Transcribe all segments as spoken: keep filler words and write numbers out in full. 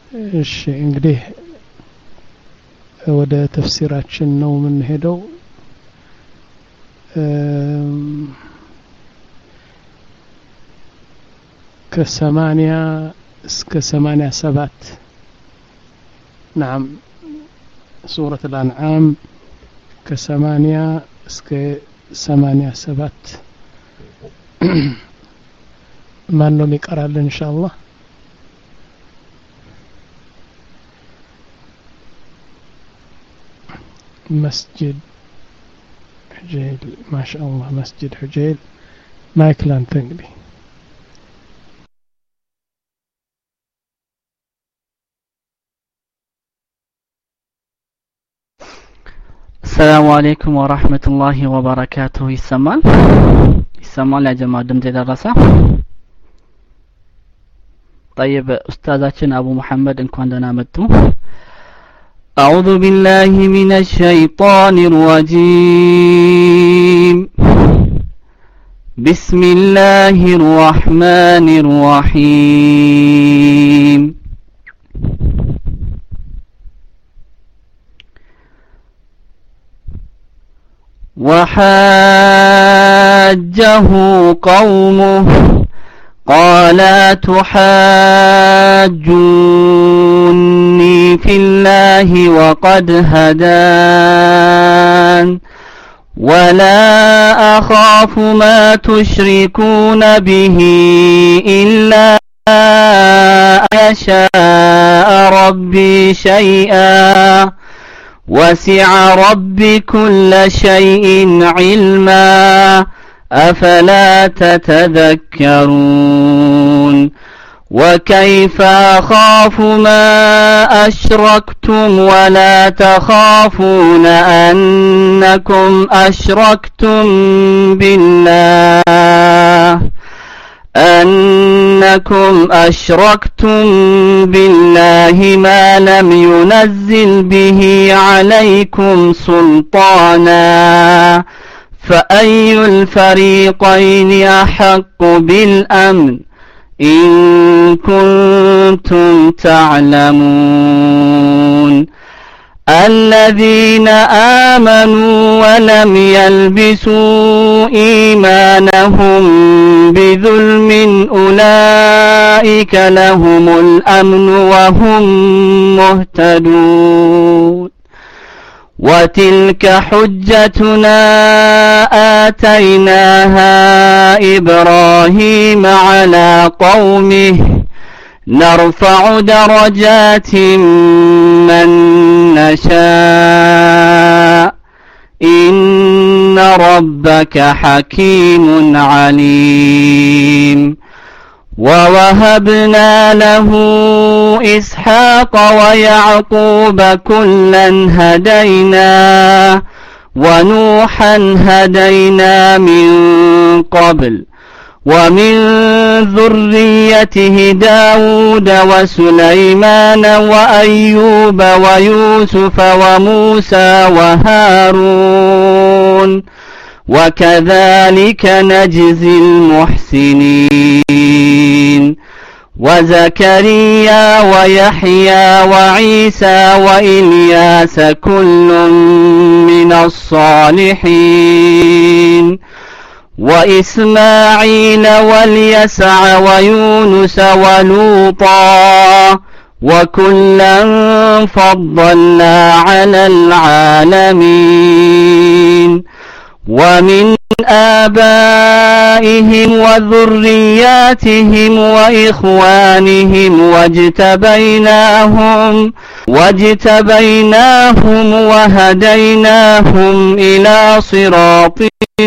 እሺ እንግዲህ ወደ ተፍሲራችን ነው የምንሄደው ከሰማንያ እስከ ሰማንያ ሰባት نعم سورة الأنعام كثمانية እስከ ሰማንያ ሰባት ማን ነው የሚቀራልን ኢንሻአላህ مسجد حجيل ما شاء الله مسجد حجيل مايكلان تنقلي السلام عليكم ورحمة الله وبركاته يسمال يسمال يا جماعة دمت درسة طيب أستاذاتنا أبو محمد إن كنا متو أعوذ بالله من الشيطان الرجيم بسم الله الرحمن الرحيم وحاجه قومه قال تحاجوني في الله وقد هدان ولا أخاف ما تشركون به إلا أن يشاء ربي شيئا وسع ربي كل شيء علما أفلا تتذكرون وكيف أخاف ما أشركتم ولا تخافون أنكم أشركتم بالله أنكم أشركتم بالله ما لم ينزل به عليكم سلطانا فأي الفريقين أحق بالأمن إن كنتم تعلمون الذين آمنوا ولم يلبسوا إيمانهم بظلم أولئك لهم الأمن وهم مهتدون وتلك حجتنا آتيناها إبراهيم على قومه نرفع درجات من نشاء إن ربك حكيم عليم ووهبنا له إسحاق ويعقوب كلا هدينا ونوحا هدينا من قبل ومن ذريته داود وسليمان وأيوب ويوسف وموسى وهارون وكذلك نجزي المحسنين وزكريا ويحيى وعيسى وإلياس كل من الصالحين وإسماعيل واليسع ويونس ولوطا وكلا فضلنا على العالمين ومن آبائهم وذرياتهم وإخوانهم واجتبيناهم واجتبيناهم وهديناهم إلى صراط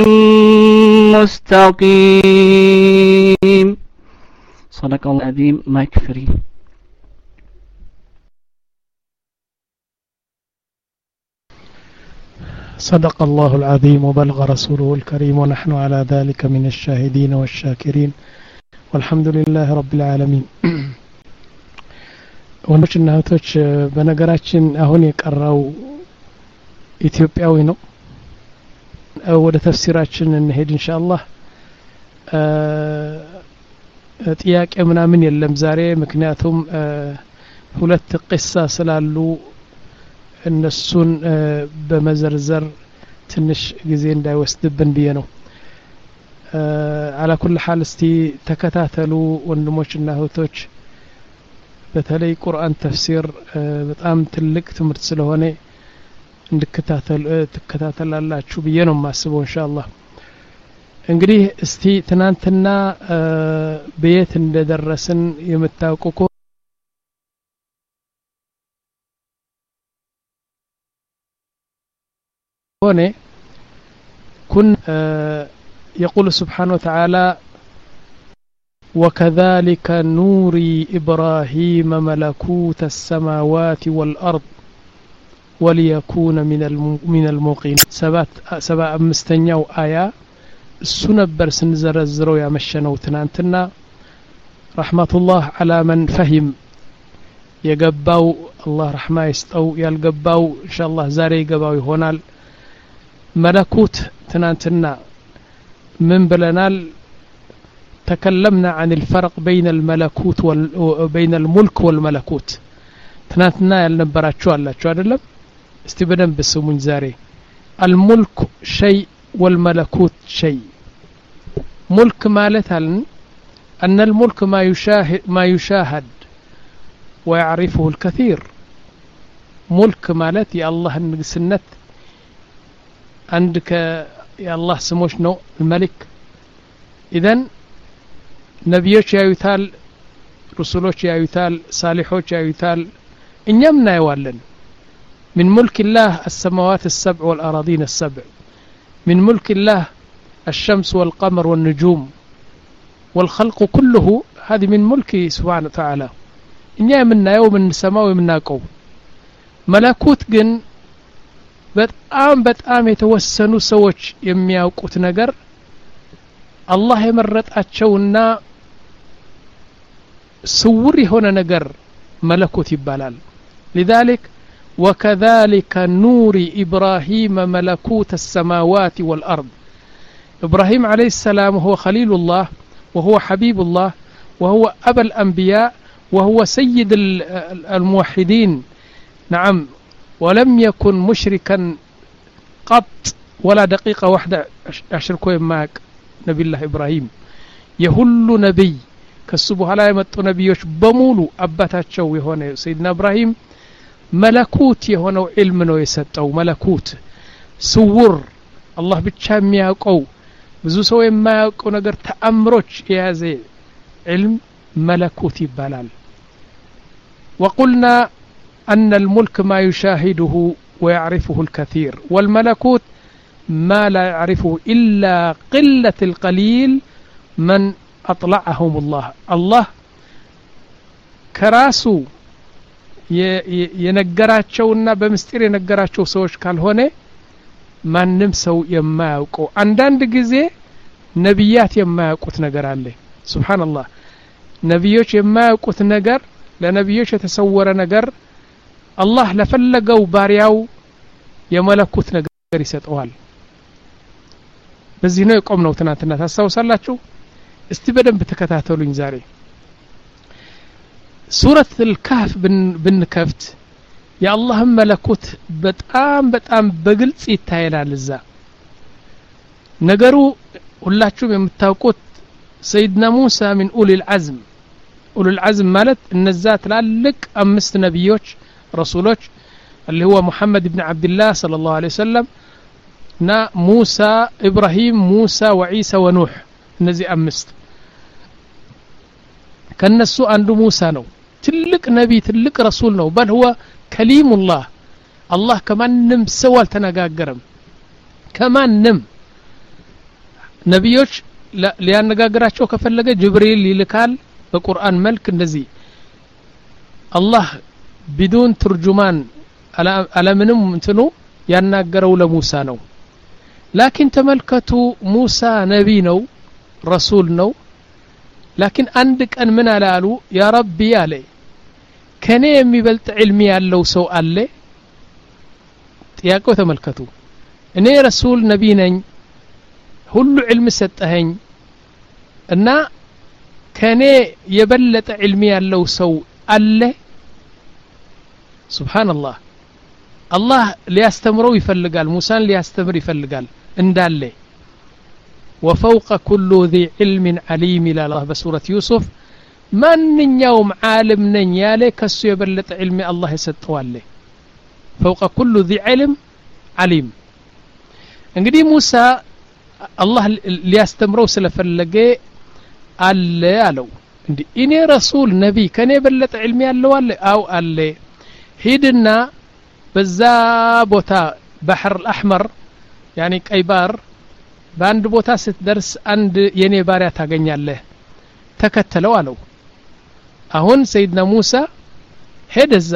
مستقيم صدق الله العظيم ما يكفري صدق الله العظيم وبلغ رسوله الكريم ونحن على ذلك من الشاهدين والشاكرين والحمد لله رب العالمين ወንዶችና እህቶች በነገራችን አሁን የቀራው ኢትዮጵያዊ ነው ወደ ተፍሲራችን እንሄድ ኢንሻአላህ ጥያቄ ምናምን የለም ዛሬ ምክንያቱም ሁለት ቅሳ ስላሉ እነሱን በመዘርዘር ትንሽ ጊዜ እንዳይወስድብን ብዬ ነው። على كل حال እስቲ ተከታተሉ ወንድሞችና እህቶች። በተለይ ቁርአን ተፍሲር በጣም ትልቅ ትምህርት ስለሆነ እንድከታተሉ ተከታተላላችሁ ብዬ ነው ማስበው ኢንሻአላህ። እንግዲህ እስቲ ትናንትና በየት እንደደረስን የምታውቁ هنا كن يقول سبحانه وتعالى وكذلك نوري إبراهيم ملكوت السماوات والأرض وليكون من من الموقنين. سبات سبع مستنيو آية السنبر سنزرزرو يا مشنو تنانتنا رحمة الله على من فهم يقباو الله رحمة يستو يالقباو إن شاء الله زاري يقباو يهونال ملكوت تنانتنا من بلنال تكلمنا عن الفرق بين الملكوت وبين الملك والملكوت. تنانتنا يالنبراتشو الله شو عدلم استبدن بسمون زاري. الملك شيء والملكوت شيء. ملك مالتها أن الملك ما يشاهد ما يشاهد ويعرفه الكثير. ملك مالت يا الله النجسنت عندك يا الله سموش نو الملك. إذن نبيوش يا يثال رسولوش يا يثال صالحوش يا يثال إن يمنا يوالن. من ملك الله السماوات السبع والأراضين السبع. من ملك الله الشمس والقمر والنجوم والخلق كله. هذه من ملكه سبحانه وتعالى. إن يمنا يوم السماء ومنا قوم. ملكوت جن በጣም በጣም የተወሰኑ ሰዎች የሚያውቁት ነገር አላህ የመረጣቸውና ስውር የሆነ ነገር መለኮት ይባላል። لذلك وكذلك نور إبراهيم ملكوت السماوات والأرض. إبراهيم عليه السلام هو خليل الله وهو حبيب الله وهو أبا الأنبياء وهو سيد الموحدين. نعم ولم يكن مشركا قط ولا دقيقة واحدة أشركوا معك نبي الله إبراهيم. يهل نبي كالسبوه لا يمتو نبيوش بمولو أباتاتشو يهونه سيدنا إبراهيم ملكوت يهونه علمنا يستو ملكوت سور الله بتشام ياقو بزو سوى ما ياقو نقر تأمروش يازي علم ملكوت يبالال. وقلنا أن الملك ما يشاهده ويعرفه الكثير والملكوت ما لا يعرفه إلا قلة القليل من أطلعهم الله. الله كراسو ينقراتشونا بمستير ينقراتشو سوش كالهوني ما نمسو يما يوقو عندان دقزي نبيات يما يوقوت نقر عليه. سبحان الله نبيوش يما يوقوت نقر لنبيوش يتسور نقر الله لفلقوا بارياو يملكوت ነገር ይሰጠዋል። በዚህ ነው የቆምነው ትናንትና ታስታውሳላችሁ። እስቲ በደንብ ተከታተሉኝ። ዛሬ ሱረት الكهف ብንከፍት የአላህ መለኮት በጣም በጣም በግልጽ ይታያል። እዛ ነገሩ ሁላችሁም የምታውቁት ሰይድና ሙሳ من أولي العزم أولي العزم ማለት እነዛ ትላልቅ አምስት ነብዮች رسولوش اللي هو محمد بن عبد الله صلى الله عليه وسلم نا موسى إبراهيم موسى وعيسى ونوح نزي أمست كان السوء عند موسى نو تلك نبي تلك رسول نو بل هو كليم الله. الله كمان نم سوال تنقاقرم كمان نم نبيوش لأن نقاقراتشو كفلق جبريل للكال بقرآن ملك نزي الله بدون ترجمان على منهم انتنو يناقروا لموسى نو. لكن تملكتوا موسى نبي نو رسول نو. لكن عندك أن من علالو يا ربي يالي كان يمي بلت علمي علو سو ألي تياكو تملكتوا اني رسول نبي نين هلو علم ستهين انا كان يبلت علمي علو سو ألي ሱብሃንአላህ አላህ ሊያስተምረው ይፈልጋል ሙሳን ሊያስተምር ይፈልጋል እንዳለ وفوق كل ذي علم عليم الى الله بسوره يوسف ማንኛውም ዓለም ነኝ ያለ ከሱ የበለጠ ዒልም አላህ ይሰጠዋል فوق كل ذي علم عليم እንግዲህ ሙሳ አላህ ሊያስተምረው ስለፈለገ አለ አለው እንዴ እኔ ረሱል ነቢ ከኔ የበለጠ ዒልም ያለው አለ አው አለ ሂድና በዛ ቦታ ባህር الأحمر يعني ቀይ ባህር በአንድ ቦታ ስትደርስ አንድ የኔ ባሪያ ታገኛለህ ተከተለው አለው አሁን ሰይድና ሙሳ ሄደዛ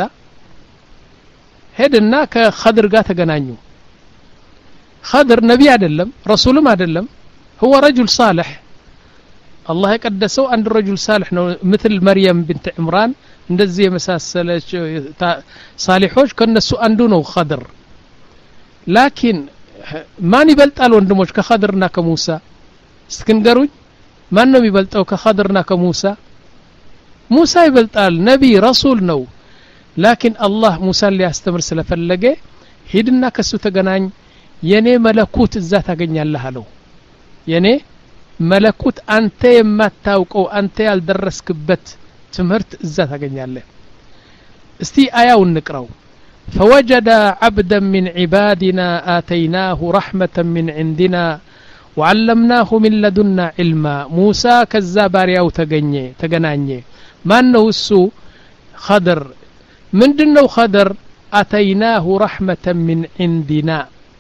ሄድና ከኸድር ጋር ተገናኙ ኸድር ነቢ አይደለም ረሱልም አይደለም هو رجل صالح الله يقدسው አንድ رجل صالح ነው مثل مريم بنت عمران እንደዚህ የመሳሰለች صالحዎች ከነሱ አንዱ ነው ኸድር لكن ማን ይበልጣል ወንድሞች ከኸድርና ከሙሳ እስክንገሩኝ ማን ነው የሚበልጠው ከኸድርና ከሙሳ ሙሳ ይበልጣል ነቢ ረሱል ነው لكن الله ሙሳ ሊያስተምር ስለፈለገ ሄድና ከሱ ተገናኝ የኔ መለኩት እዛ ታገኛለህ አለው የኔ መለኩት አንተ የማታውቀው አንተ ያልደረስክበት ትምህርት እዛ ታገኛለህ እስቲ አያውን ንቅራው فوجد عبدا من عبادنا آتيناه رحمة من عندنا وعلمناه من لدنا علما موسى كذابارياو تغنيه تغنانيه من هو السو خضر من دنو خضر آتيناه رحمة من عندنا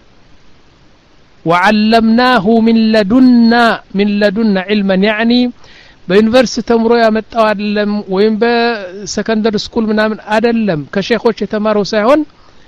وعلمناه من لدنا من لدنا علما يعني በዩኒቨርሲቲ ተምሮ ያመጣው አይደለም ወይም በሰከንደሪ ስኩል ምናምን አይደለም ከሼኾች የተማረው ሳይሆን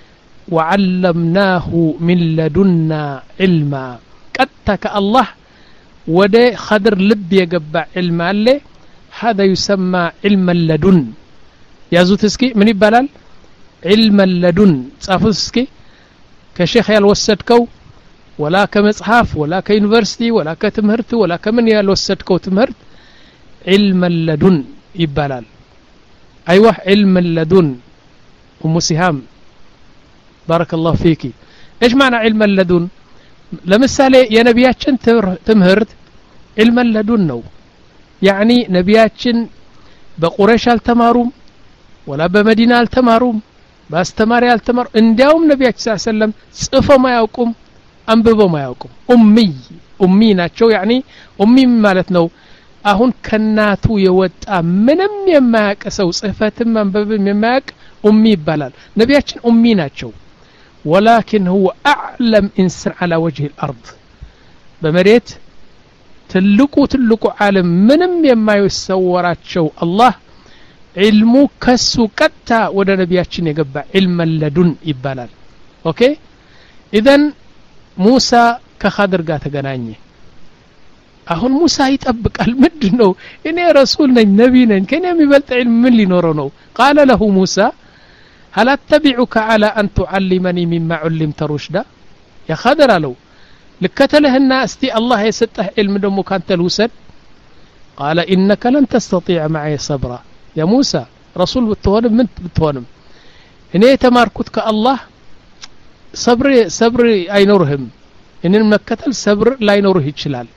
وعلمناه من لدنا علما قد الله ወደ خضر ልብ የገባ علم አለ هذا يسمى علم اللدن ያዙት እስኪ ምን ይባላል علم اللدن ጻፉት እስኪ ከሼኽ ያልወሰድከው ولا ከመጽሐፍ ولا ከዩኒቨርሲቲ ولا ከትምህርት ولا ከምን ያልወሰድከው ትምህርት علم اللدن يبالال ايوه علم اللدن ام سهام بارك الله فيكي ايش معنى علم اللدن لمثالي يا نبياتشن تمهرت علم اللدن نو يعني نبياتشن بقريش التماروم ولا بمدينه التماروم باستماري التمار اندياوم نبياتش صلى الله عليه وسلم صفوا ما ياوقوم انببوا ما ياوقوم امي امي ናቸው يعني امي ማለት ነው አሁን ከናቱ የወጣ ምንም የማያቀሰው ጽፈትም መንበብም የማያቅ ኡሚ ይባላል ነቢያችን ኡሚ ናቸው ولكن هو اعلم انسان على وجه الارض በመሬት ትልቁ ትልቁ ዓለም ምንም የማይሰወራቸው አላህ ዒልሙ ከሱ ቀጥታ ወደ ነቢያችን የገባ ዒልም ለዱን ይባላል ኦኬ ኢዘን ሙሳ ከኸድር ጋር ተገናኘ አሁን ሙሳ ይጠብቃል ምንድነው እኔ ረሱል ነኝ ነቢ ነኝ ከኔ የሚበልጥ ዒልም ምን ሊኖረው ነው قال له موسى هل اتبعك على ان تعلمني مما علمت رشدا يا خضر له لكتلهنا استي الله يسطح علم دمو كانت الوسد قال انك لن تستطيع معي صبرا يا موسى رسول بتهونم من بتهونم اني تماركت كالله صبر صبر አይኖርህም እነን መከተል صبر ላይኖርህ ይችላል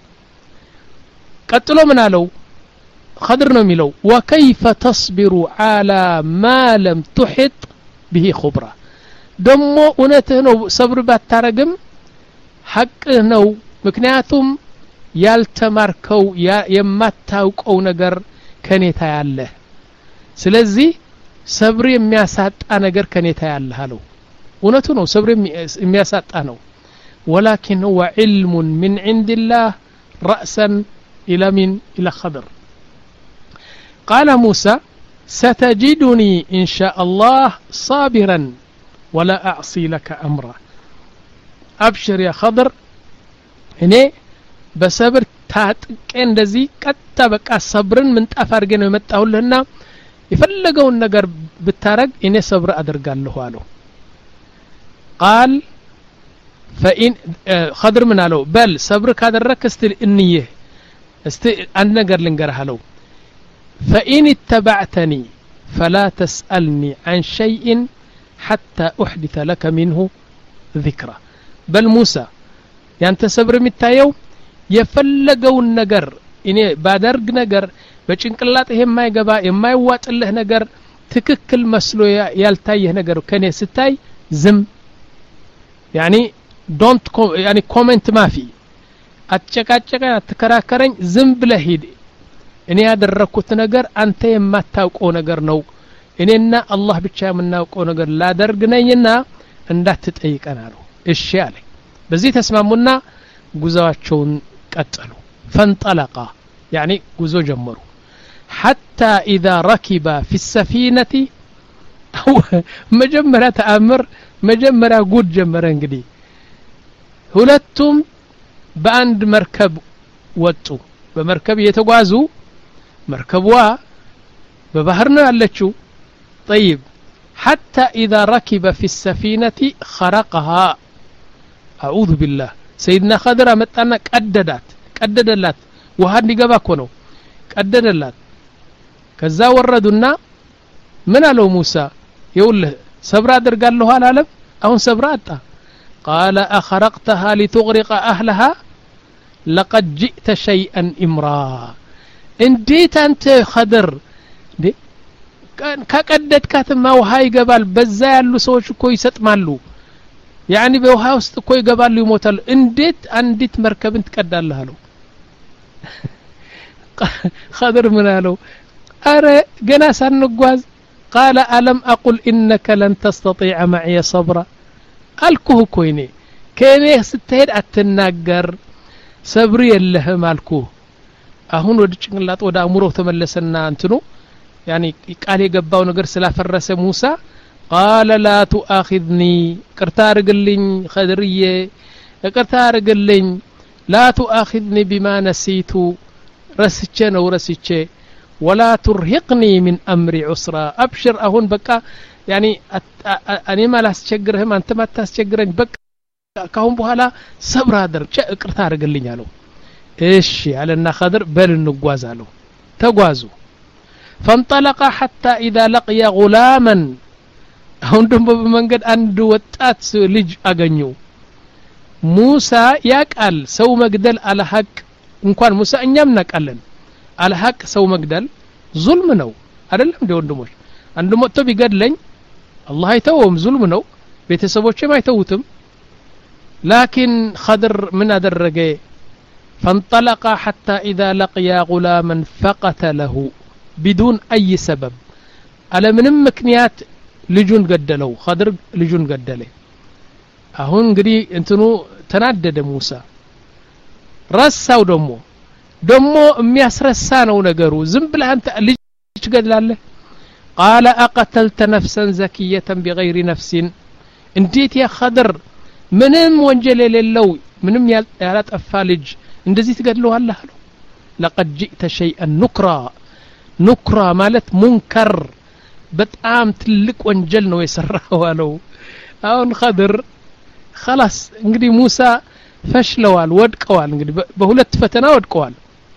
ቀጥሎ ምን አለው خضر ነው የሚለው وكيف تصبر على ما لم تحط به خبرة ደሞ እውነትህ ነው صبر ባታረግም ሐቅህ ነው ምክንያቱም ያልተማርከው የማታውቀው ነገር ከኔታ ያለ ስለዚህ صبر የሚያሳጣ ነገር ከኔታ ያለ አለው እውነቱ ነው صبر የሚያሳጣ ነው ولكن هو علم من عند الله رأسا إلى من إلى خضر قال موسى ستجدني إن شاء الله صابرا ولا أعصي لك أمرا أبشر يا خضر هنا بصبر ታጥቀን እንደዚህ ቀጣ በቃ ሰብርን ምን ጣፋርገ ነው የመጣው ለና ይፈልገውን ነገር ብታረግ እኔ ሰብር አደርጋለሁ አለው قال فإن خضر من አለው በል ሰብር ካደረክ እስቲ እንيه እስቲ አንድ ነገር ልንገርህ አለው فإن اتبعتني فلا تسألني عن شيء حتى أحدث لك منه ذكرى بل موسى ያንተ ሰብር የሚታየው የፈለገውን ነገር እኔ ባደርግ ነገር በጭንቅላት ይሄ የማይገባ የማይዋጥልህ ነገር ትክክል መስሎ ያልታየህ ነገር ከኔ ስታይ ዝም يعني don't يعني comment ማፊ አትጨቃጨቀኝ አትከራከረኝ ዝም ብለህ ሂድ እኔ ያደረኩት ነገር አንተ የማታውቀው ነገር ነው እኔና አላህ ብቻ የምናውቀው ነገር ላደርግ ነኝና እንዳትጠይቀን አለው እሺ አለ በዚህ ተስማሙና ጉዞአቸውን ቀጠሉ فانطلقا يعني ጉዞ ጀመሩ حتى إذا ركبا في السفينة መጀመሪያ ተአምር መጀመሪያ ጉድ ጀመረ እንግዲህ ሁለቱም በአንድ መርከብ ወጡ በመርከብ እየተጓዙ መርከቧ በባህር ነው ያለችው طيب حتى إذا ركب في السفينة خرقها أعوذ بالله سيدنا خضر متانا قددات قددلات ውሃ እንዲገባ እኮ ነው ቀደደላት ከዛ ወረዱና ምን አለው ሙሳ ይውልህ ሰብራ አድርጋለሁ አላለም አሁን ሰብራ አጣ قال أخرقتها لتغرق أهلها لقد جئت شيئا إمرا እንዴት አንተ خضر ከቀደድካትማ ውሃ ይገባል በዛ ያሉ ሰዎች እኮ ይሰጥማሉ يعني በውሃ ውስጥ እኮ ይገባሉ ይሞታሉ እንዴት አንዲት መርከብን ትቀዳለህ አለው خضر ምን አለው አረ ገና ሳንጓዝ قال ألم أقل إنك لن تستطيع معي صبرا አልኩህ እኮ እኔ ከኔ ስትሄድ አትናገር ሰብር የለህም አልኩህ አሁን ወደ ጭንቅላት ወደ አእምሮ ተመለሰና እንትኑ يعني ቃል የገባው ነገር ስላፈረሰ ሙሳ قال لا تؤاخذني قرታ አርግልኝ خضرዬ قرታ አርግልኝ لا تؤاخذني بما نسيت ረስቼ ነው ረስቼ ولا ترهقني من أمري عسرا أبشر أهون بقى يعني أنا ما لاستشجرهم أنت ما تستشجرني بقى كهم بحالا صبر هذا قرتا አርግልኝ አለው እሺ አለና خضر በል እንጓዝ አለው ተጓዙ فانطلق حتى إذا لقي غلاما አሁን ደግሞ በመንገድ አንድ ወጣት ልጅ አገኙ ሙሳ ያቃል ሰው መግደል አለ ሐቅ እንኳን ሙሳ እኛም እናቃለን አለ ሐቅ ሰው መግደል ዙልም ነው አይደለም እንደ ወንድሞች አንዱ መጥቶ ቢገድለኝ አላህ አይተውም ዙልም ነው ቤተሰቦችም አይተውትም لكن خضر من አደረገ فانطلق حتى إذا لقي غلاما فقتله بدون أي سبب على ምንም ምክንያት ልጁን ገደለው خضر ልጁን ገደለ አሁን እንግዲህ እንትኑ ተናደደ ሙሳ ረሳው ደሞ ደሞ የሚያስረሳ ነው ነገሩ ዝም ብለህ አንተ ልጅ ገድላለህ قال أقتلت نفسا زكية بغير نفس እንዴት ያ خضر ምንም ወንጀል የሌለው ምንም ያላጠፋ ልጅ እንደዚህ ትገድለዋለህ አለው لقد جئت شيئا نكرا نكرا ማለት ሙንከር በጣም ትልቅ ወንጀል ነው የሰራው አለው አሁን خضر خلاص እንግዲህ ሙሳ ፈሽለዋል ወድቀዋል እንግዲህ በሁለት ፈተና ወድቀዋል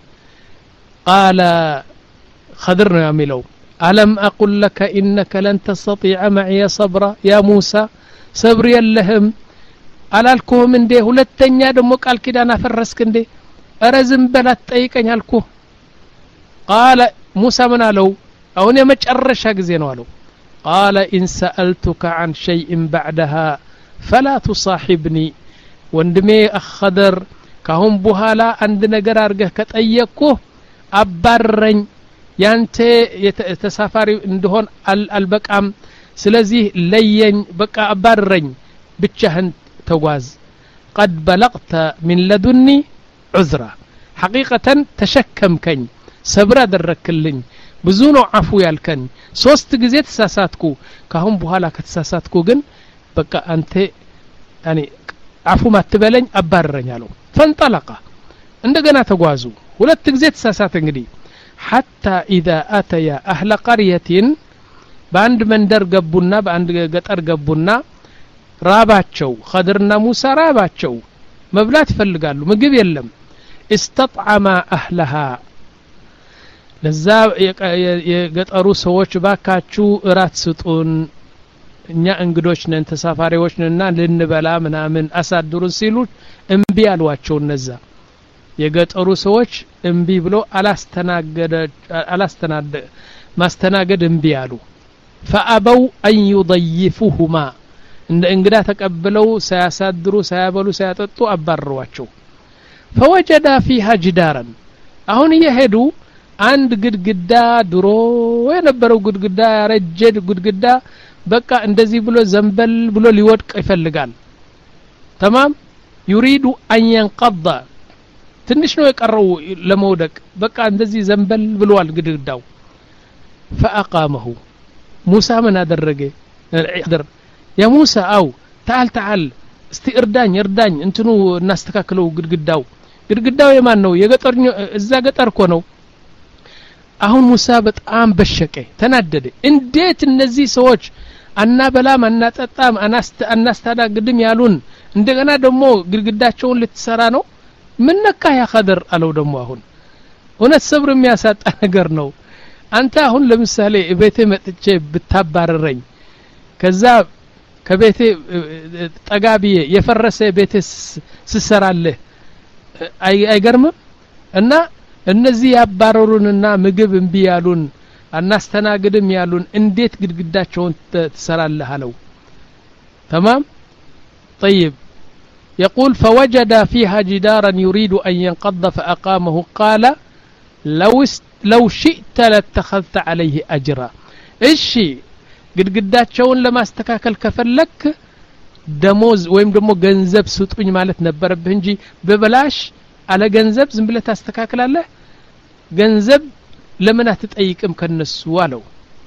قال خضر ነው የሚለው ألم أقل لك إنك لن تستطيع معي صبرا يا موسى صبر يلهم አላልኩህም እንዴ ሁለተኛ ደሞ ቃል ኪዳን አፈረስክ እንዴ ኧረ ዝም በል አትጠይቀኝ አልኩህ قال موسى ምን አለው አሁን የመጨረሻ ጊዜ ነው አለው قال إن سألتك عن شيء بعدها فلا تصاحبني ወንድሜ خضر ካሁን በኋላ አንድ ነገር አርገህ ከጠየቅኩህ አባረኝ ያንተ ተሳፋሪ እንደሆን አልበቃም ስለዚህ ለየኝ በቃ አባረኝ ብቻህን ተጓዝ قد بلغت من لدني عذرا حقيقة تشكمكኝ ሰብር አደረክልኝ ብዙ ነው አፉ ያልከኝ ሶስት ጊዜ ተሳሳትኩ ካሁን በኋላ ከተሳሳትኩ ግን በቃ አንተ ያኒ አፉ ማትበለኝ አባረኝ አለው فانطلق እንደገና ተጓዙ ሁለት ጊዜ ተሳሳተ እንግዲህ حتى إذا أتيا أهل قرية በአንድ መንደር ገቡና በአንድ ገጠር ገቡና ራባቸው خضرنا موسى ራባቸው መብላት ይፈልጋሉ ምግብ የለም استطعما أهلها ለዛ የገጠሩ ሰዎች ባካቹ እራት ስጡን እኛ እንግዶች ነን ተሳፋሪዎች ነንና ልንበላ ምናምን አሳድሩን ሲሉ እምቢ አሏቸው እነዛ የገጠሩ ሰዎች እምቢ ብሎ አላስተናገደ አላስተናደ ማስተናገድ እምቢ አሉ فأبوا أن يضيفوهما እንደ እንግዳ ተቀበለው ሳያሳድሩ ሳያበሉ ሳያጠጡ አባረሯቸው فوجد فيها جدارا አሁን ይሄዱ አንድ ግድግዳ ድሮ የነበረው ግድግዳ ያረጀ ግድግዳ በቃ እንደዚህ ብሎ ዘንበል ብሎ ሊወድቅ ይፈልጋል تمام يريد أن ينقض ትንሽ ነው የቀረው ለመውደቅ በቃ እንደዚህ ዘንበል ብሏል ግድግዳው فأقامه موسى من አደረገ يا موسى أو تعال تعال እስቲ እርዳኝ እርዳኝ እንትኑ እናስተካክለው ግድግዳው ግድግዳው የማን ነው የገጠር እዛ ገጠር እኮ ነው አሁን ሙሳ በጣም በሸቀ ተናደደ እንዴት እነዚህ ሰዎች አናበላም አናጠጣም አናስተዳግድም ያሉን እንደገና ደግሞ ግድግዳቸውን ልትሰራ ነው ምን ነካ ያ ኸድር አለው ደግሞ አሁን እውነት ሰብር የሚያሳጣ ነገር ነው አንተ አሁን ለምሳሌ ቤቴ መጥቼ ብታባረረኝ ከዛ ከቤቴ ጠጋቢዬ የፈረሰ ቤቴ ስሰራለህ አይገርምም እና እነዚህ ያባረሩንና ምግብ እንቢ ያሉን አናስተናግድም ያሉን እንዴት ግድግዳቸውን ትሰራለህ አለው تمام طيب يقول فوجد فيها جدارا يريد أن ينقض فأقامه قال لو لو شئت لاتخذت عليه أجرا እሺ ግድግዳቸውን ለማስተካከል ከፈለክ ደሞዝ ወይም ደግሞ ገንዘብ ስጡኝ ማለት ነበርብህ እንጂ በበላሽ አለ ገንዘብ ዝም ብለህ ታስተካክላለህ ገንዘብ ለምን አትጠይቅም ከነሱ አለው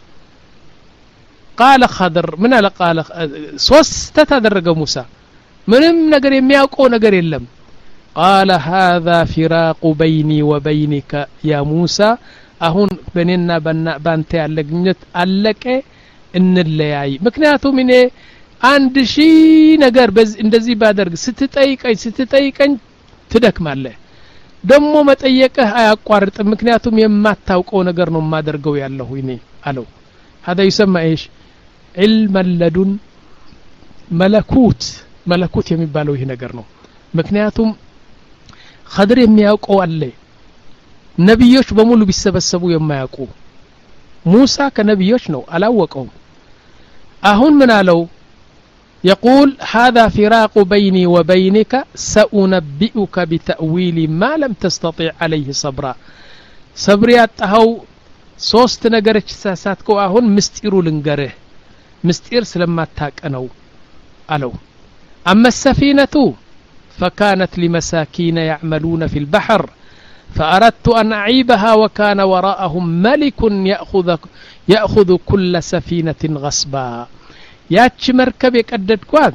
قال خضر من قال قال ሶስት ተደረገ ሙሳ ምንም ነገር የሚያውቀው ነገር የለም قال هذا فراق بيني وبينك يا موسى አሁን በኔና ባንተ ያለ ግንኙነት አለቀ እንለያይ ምክንያቱም እኔ አንድ ሺህ ነገር እንደዚህ ባደርግ ስትጠይቀኝ ስትጠይቀኝ ትደክማለህ ደሞ መጠየቅህ አያቋርጥም ምክንያቱም የማታውቀው ነገር ነው ማደርገው ያለው እኔ አለው هذا يسمى ايش علم اللدن ملكوت ملكوت የሚባለው ይሄ ነገር ነው ምክንያቱም ኸድር የሚያውቀው አለ ነብዮች በሙሉ ቢሰበሰቡ የማያውቁ ሙሳ ከነብዮች ነው አላወቀው አሁን ምን አለው يقول هذا فراق بيني وبينك سأنبئك بتأويل ما لم تستطيع عليه صبرا صبر ያጣው ሶስት ነገሮች ሳሳትከው አሁን ምስጢሩ ልንገርህ ምስጢር ስለማታቀነው አለው أما السفينة فكانت لمساكين يعملون في البحر فأردت أن أعيبها وكان وراءهم ملك يأخذ يأخذ كل سفينة غصبا ያቺ መርከብ የቀደድኳት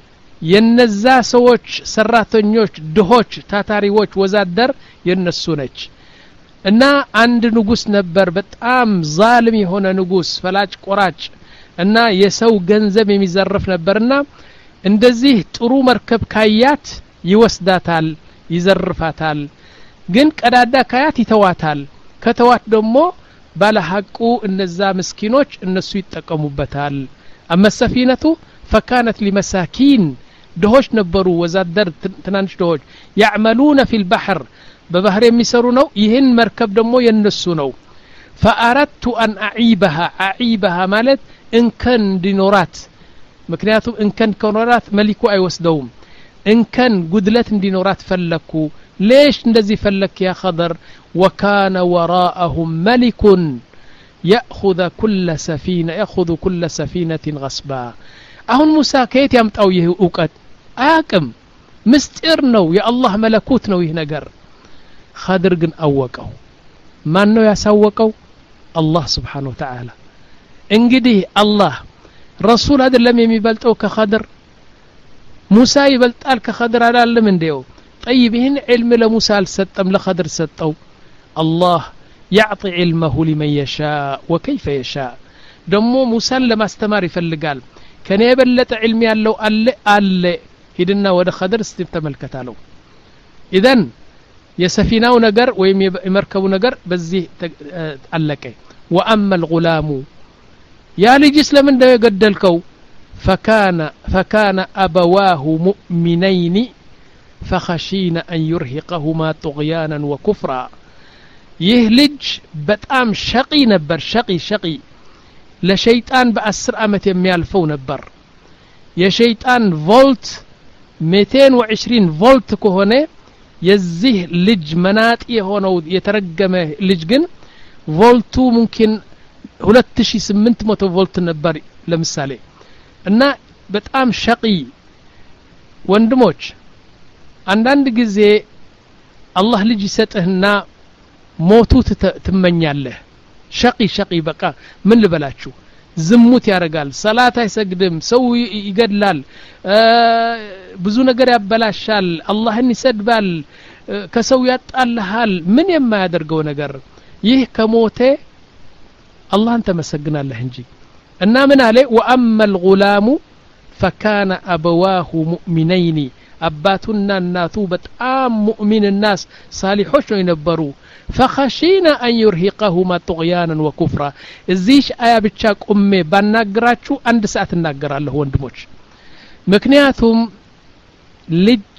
የነዛ ሰዎች ሰራተኞች ድሆች ታታሪዎች ወዛደር የነሱ ነች እና አንድ ንጉስ ነበር በጣም ዛልም የሆነ ንጉስ ፈላጭ ቆራጭ እና የሰው ገንዘብ የሚዘርፍ ነበርና እንደዚህ ጥሩ መርከብ ካያት ይወስዳታል ይዘርፋታል ግን ቀዳዳ ካያት ይተዋታል ከተዋት ደግሞ ባለሐቁ እነዛ ምስኪኖች እነሱ ይጠቀሙበታል أما السفينة فكانت لمساكين دهوش نبرو وزادر تنانش دهوش يعملون في البحر ببحر يمسرونو يهن مركب دمو ينسونو فأردت أن أعيبها أعيبها مالت إن كان دينورات مكنياتو إن كان كونورات ملكو أي وسدوم إن كان قدلت دينورات فلكو ليش ندزي فلك يا خضر وكان وراءهم ملك يأخذ كل سفينة يأخذ كل سفينة غصبا أهون موسى كيت يمتأو يهوكت آكم مستئرنو يا الله ملكوتنو يهنقر خادرقن أوكو ما أنه يسوكو الله سبحانه وتعالى انقدي الله رسول هذا لم يبلتو كخادر موسى يبلتال كخادر على اللمن ديو طيب هن علم لموسى الستم لخادر ستو الله يعطي علمه لمن يشاء وكيف يشاء دمو موسى لما استمر يفلقال كان يبلت علمي الله قال قال هدنا ودا خضر استمتملكتالو اذن يسفيناو نجر ويم يمركبوا نجر بزي علقه واما الغلام يا لجس لمن ده يقدلكو فكان فكان أبواه مؤمنين فخشينا أن يرهقهما طغيانا وكفرا يهلج بتام شقي نبر شقي شقي لشيطان بأسر أمت يميالفو نبر يا شيطان فولت مئتين وعشرين فولت كهونه يزيه لج مناط يهونو يترجمه لج جن فولتو ممكن ሁለት ሺህ ስምንት መቶ ቮልት ነበር ለምሳሌ እና በጣም ሸቂ ወንድሞች አንዳንድ ጊዜ አላህ ልጅ ይሰጥህና ሞቱ ትመኛለህ ሸቂ ሸቂ በቃ ምን ልበላችሁ ዝሙት ያረጋል ሰላት አይሰግድም ሰው ይገድላል ብዙ ነገር ያበላሻል አላህን ይሰድባል ከሰው ያጣልሃል ምን የማያደርገው ነገር ይህ ከሞተ አላህን ተመሰግናለህ እንጂ እና ምን አለ ወአማ الغلام فكان أبواه مؤمنين አባቱና እናቱ በጣም ሙእሚን الناس ሳሊሖች ነው የነበሩ فخشينا أن يرهقهما طغيانا وكفرا እዚህ አያ ብቻ ቆሜ ባናግራችሁ አንድ ሰዓት እናገራለሁ ወንድሞች ምክንያቱም ልጅ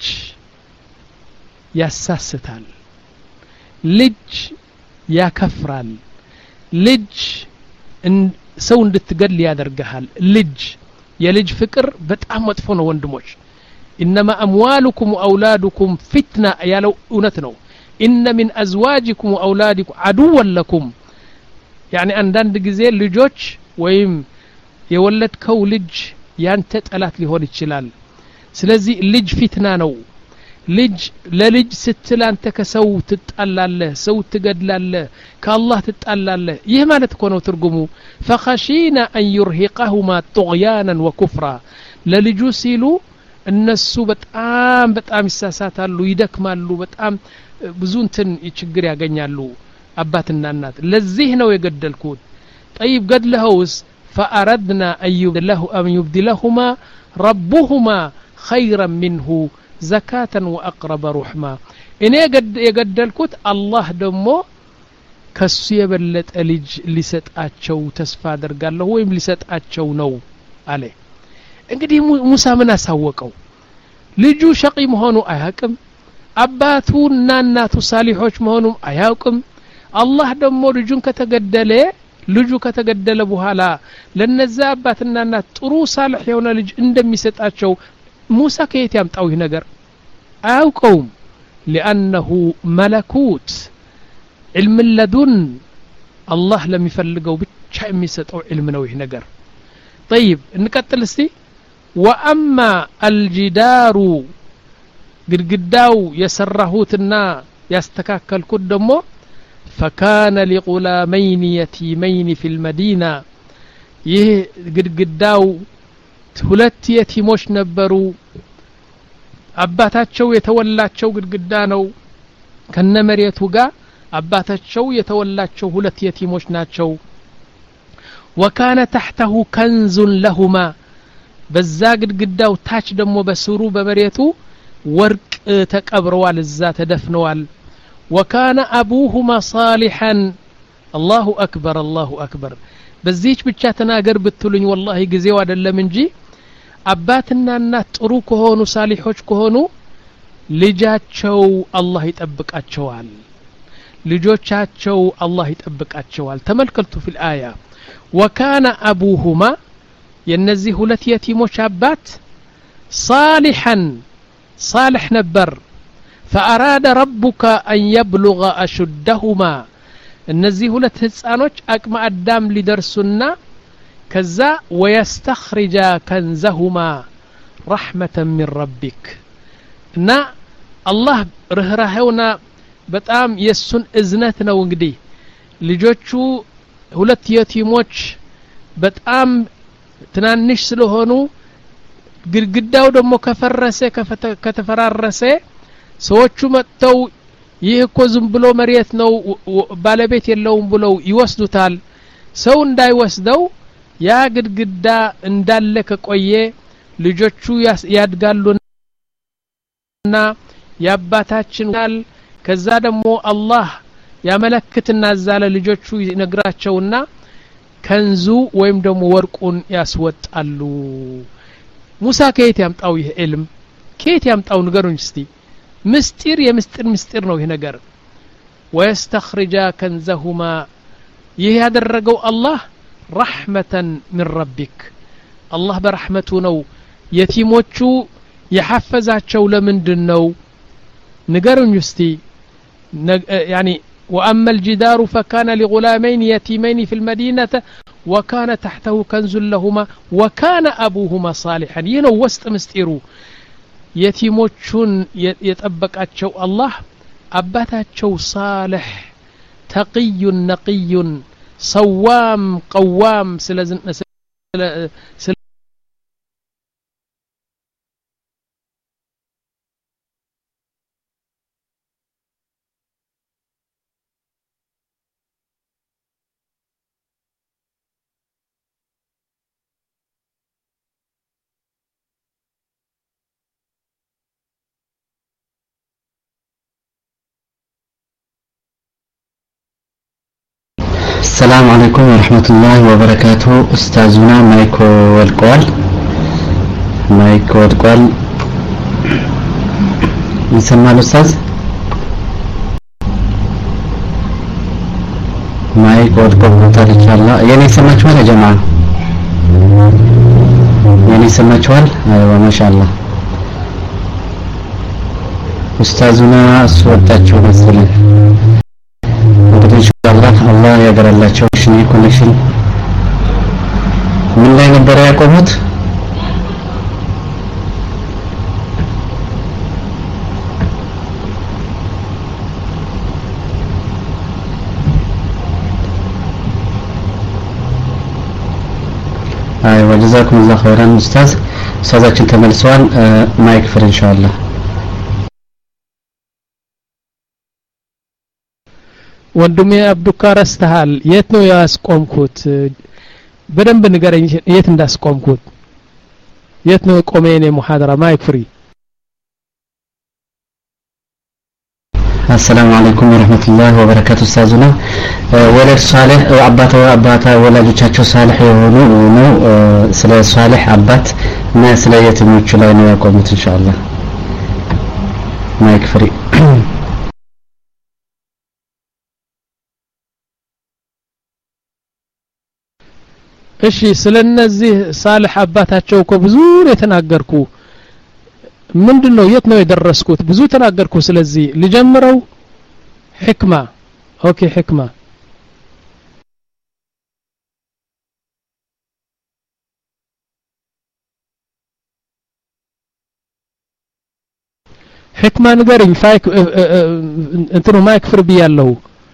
ያሳስታል ልጅ ያከፍራል ልጅ ሰው እንድትገል ያደርጋል ልጅ የልጅ ፍቅር በጣም መጥፎ ነው ወንድሞች انما اموالكم واولادكم فتنه ያለው እውነት ነው ان من ازواجكم واولادكم عدوا لكم يعني አንዳንድ ጊዜ ልጆች ወይም የወለድከው ልጅ ያንተ ጠላት ሊሆን ይችላል ስለዚህ ልጅ ፊትና ነው ልጅ ለልጅ ስትል አንተ ከሰው ትጣላለህ ሰው ትገድላለህ ከአላህ ትጣላለህ ይህ ማለት እኮ ነው ትርጉሙ فخشينا ان يرهقهما طغيانا وكفرا ለልጁ ሲሉ እነሱ በጣም በጣም ይሳሳታሉ ይደክማሉ በጣም ብዙ እንትን ችግር ያገኛሉ አባትና እናት ለዚህ ነው የገደልኩት طيب ገድለውስ فأردنا أن يبدله أن يبدلهما ربهما خيرا منه زكاة وأقرب رحمة إن يقدلكوت الله دمو كسو يبلت أليج لسات أتشو تسفى درقال له ويم لسات أتشو نو عليه انقدي موسى منا سوكو لجو شقي مهونو أيهاكم أباتو ناناتو صالحوش مهونو أيهاكم الله دمو رجون كتقدله ልጁ ከተገደለ በኋላ ለነዛ አባትና እናት ጥሩ ሳልህ የሆነ ልጅ እንደሚሰጣቸው ሙሳ ከየት ያምጣው ይህ ነገር አያውቀውም لانه ملكوت علم لدن الله لم يفلقوا ብቻ የሚሰጠው علم ነው ይህ ነገር طيب እንቀጥል እስቲ واما الجدار ግድግዳው የሰራሁትና ያስተካከልኩት ደግሞ فكان لغلامين يتيمين في المدينة يه ግድግዳው ሁለት የቲሞች ነበሩ አባታቸው የተወላቸው ግድግዳ ነው ከነመሬቱ ጋር አባታቸው የተወላቸው ሁለት የቲሞች ናቸው وكان تحته كنز لهما በዛ ግድግዳው ታች ደግሞ በስሩ በመሬቱ ወርቅ ተቀብረዋል እዛ ተደፍነዋል وكان أبوهما صالحا الله أكبر الله أكبر بزيج ብቻ ተናገር ብትሉኝ والله ጊዜው አይደለም እንጂ አባትና እናት ጥሩ ከሆኑ ሳሊሖች ከሆኑ ልጃቸው አላህ ይጠብቃቸዋል ልጆቻቸው አላህ ይጠብቃቸዋል ተመልከቱ في الآية وكان أبوهما የነዚህ ሁለት የቲሞች አባት صالحا صالح ነበር فأراد ربك أن يبلغ أشدهما እነዚህ ሁለት ህፃኖች አቅመ አዳም ሊደርሱና ከዛ ويستخرج كنزهما رحمة من ربك እና አላህ ርህራሄውና በጣም የሱን እዝነት ነው እንግዲህ ልጆቹ ሁለት የቲሞች በጣም ትናንሽ ስለሆኑ ግድግዳው ደግሞ ከፈረሰ ከተፈራረሰ ሰዎቹ መጥተው ይህ እኮ ዝም ብሎ መሬት ነው ባለቤት የለውም ብለው ይወስዱታል ሰው እንዳይወስደው ያ ግድግዳ እንዳለ ከቆየ ልጆቹ ያድጋሉና ያባታችን ቃል ከዛ ደግሞ አላህ ያመለክትና ዛለ ልጆቹ ይነግራቸውና ከንዙ ወይም ደግሞ ወርቁን ያስወጣሉ ሙሳ ከየት ያምጣው ይህ ዕልም ከየት ያምጣው ንገሩኝ እስቲ ምስጢር የምስጢር ምስጢር ነው ይሄ ነገር ወይስተኽሪጃ ከንዘሁማ ይህ ያደረገው አላህ ረሕመተን ሚን ረቢክ አላህ በረሕመቱ ነው የቲሞቹ የሐፈዛቸው ለምንድን ነው ንገሩኝ እስቲ يعني وأما الجدار فكان لغلامين يتيمين في المدينة وكان تحته كنز لهما وكان أبوهما صالحا ينو وسط مستيرو يتيموچون يتطبقاچو الله أباتاچو صالح تقي نقي صوام قوام سلازن سل السلام عليكم ورحمة الله وبركاته أستاذنا مايكو والقوال مايكو والقوال يسمى الأستاذ مايكو والقوال إن شاء الله يعني يسمى شوال يا جماعة يعني يسمى شوال أيوة ما شاء الله أستاذنا سوتاتشو مسلم الله الله يقدر الله تشوفني كونكشن من لا يقدر يقومت ايوه جزاكم الله خيرا استاذ استاذاችን ተመልሰዋል ማይክ ፍር ኢንሻአላህ ወንድሜ አብዱካ ረስተሃል የት ነው ያስቆምኩት በደንብ ንገረኝ የት እንዳስቆምኩት የት ነው ቆሜኔ ሙሐደራ ማይክ ፍሪ السلام عليكم ورحمة الله وبركاته أستاذنا ولد صالح أبات وأبات ولدوቻቸው صالح የሆኑ ነው ስለ صالح አባት እና ስለ የትኞቹ ላይ ነው ያቆሙት ኢንሻአላህ ማይክ ፍሪ እሺ ስለነዚህ صالح አባታቸው እኮ ብዙ የተናገርኩ ምንድነው የት ነው የደረስኩት ብዙ ተናገርኩ ስለዚህ ልጀምረው ህክማ ኦኬ ህክማ ህክማ ንገረኝ ፋይክ እንትኑ ማይክ ፍር ቢያለው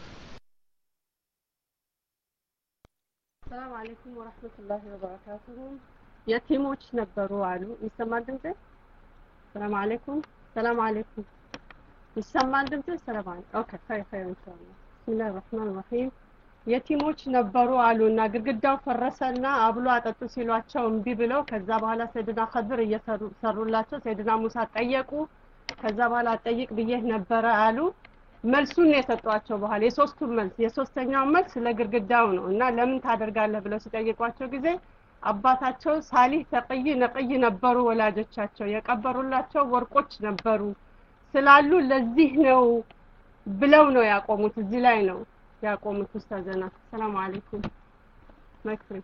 ሰላም አለይኩም ወራህመቱላሂ ወበረካቱሁ የቲሞች ነበሩ አሉ ይሰማል ድምጼ السلام عليكم السلام عليكم ይሰማል ድምጼ ሰላም አለይኩም ኦኬ ኸይር ኸይር ኢንሻአላህ ቢስሚላሂር ረህማኒር ረሂም የቲሞች ነበሩ አሉና ግድግዳው ፈረሰና አብሎ አጠጡ ሲሏቸው እንቢ ብለው ከዛ በኋላ ሰይድና ኸድር እየሰሩ ሰሩላቸው ሰይድና ሙሳ ጠየቁ ከዛ በኋላ ጠይቅ ብዬህ ነበር አሉ መልሱን የሰጧቸው በኋላ የሶስቱም መልስ የሶስተኛው መልስ ለግድግዳው ነው እና ለምን ታደርጋለህ ብለው ሲጠይቋቸው ጊዜ አባታቸው ሳሊህ ተቀይ ነቀይ ነበሩ ወላጆቻቸው የቀበሩላቸው ወርቆች ነበሩ ስላሉ ለዚህ ነው ብለው ነው ያቆሙት እዚህ ላይ ነው ያቆሙት ኡስታዘና ሰላም አለይኩም ማክሪ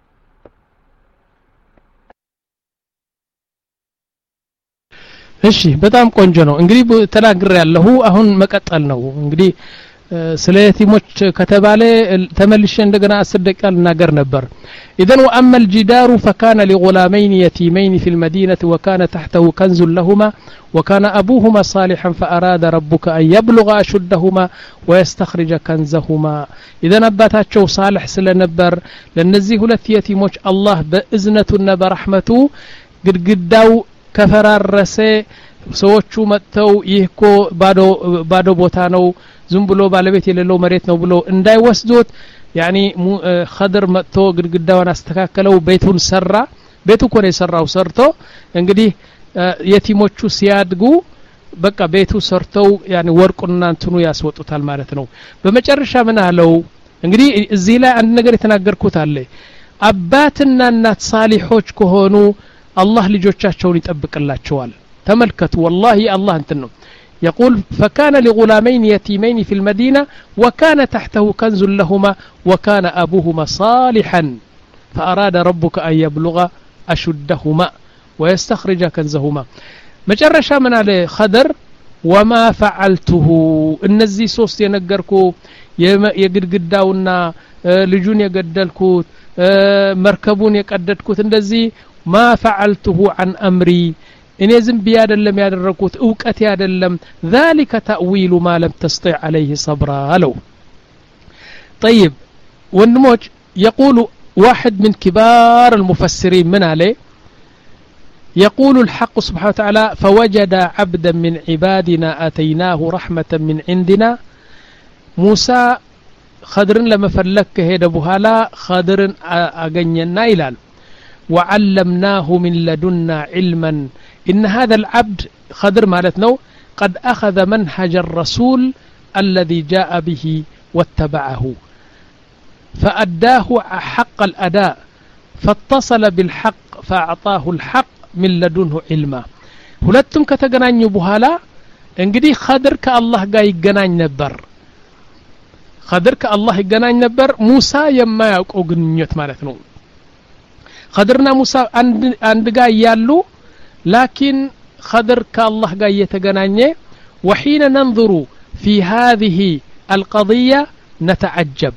እሺ በጣም ቆንጆ ነው እንግዲህ ተናግሬ ያለሁ አሁን መቀጠል ነው እንግዲህ ስለ የቲሞች ከተባለ ተመልሼ እንደገና አስር ደቂቃ ልናገር ነበር اذا واما الجدار فكان لغلامين يتيمين في المدينه وكان تحته كنز لهما وكان ابوهما صالحا فاراد ربك ان يبلغ اشدهما ويستخرج كنزهما اذا አባታቸው صالح ስለነበር ለነዚህ ሁለት የቲሞች አላህ በእዝነቱና በረህመቱ ግድግዳው ከፈራረሰ ሰዎቹ መጥተው ይህኮ ባዶ ባዶ ቦታ ነው ዝም ብሎ ባለቤት የሌለው መሬት ነው ብሎ እንዳይወስዱት ያኒ ኸድር መጥቶ ግድግዳውን አስተካከለው ቤቱን ሰራ ቤቱ እኮ ነው የሰራው ሰርቶ እንግዲህ የቲሞቹ ሲያድጉ በቃ ቤቱ ሰርተው ያኒ ወርቁና እንትኑ ያስወጡታል ማለት ነው በመጨረሻ ምን አለው እንግዲህ እዚህ ላይ አንድ ነገር የተናገርኩት አለ አባትና እናት ሳሊሖች ከሆኑ አላህ ልጆቻቸውን ይጠብቅላቸዋል ተመልከቱ والله አላህ እንትን ነው يقول فكان لغلامين يتيمين في المدينة وكان تحته كنز لهما وكان أبوهما صالحا فأراد ربك أن يبلغ أشدهما ويستخرج كنزهما مجرشا من عليه خضر وما فعلته النزي صوص ينقركو يقدقداونا لجون يقدلكوت مركبون يقددكوت النزي ما فعلته عن أمري إني زنبي أدلم يادركوت أوكت يادلم ذلك تأويل ما لم تستطع عليه صبرا لو طيب والنموج يقول واحد من كبار المفسرين من عليه يقول الحق سبحانه وتعالى فوجد عبدا من عبادنا أتيناه رحمة من عندنا موسى خضر لما فلك هيدا بهالا خضر أغنينا إلال وعلمناه من لدنا علما إن هذا العبد خضر مالتنا قد أخذ منهج الرسول الذي جاء به واتبعه فأداه حق الأداء فاتصل بالحق فأعطاه الحق من لدنه علما ሁለቱም ከተገናኙ በኋላ እንግዲህ خضر ከአላህ ጋር ይገናኝ ነበር خضر ከአላህ ይገናኝ ነበር ሙሳ የማያውቀው ግንኙነት ማለት ነው خضرና ሙሳ አንድ አንድ ጋር ያሉ لكن خضر كالله قاية يتقنانيه وحين ننظر في هذه القضية نتعجب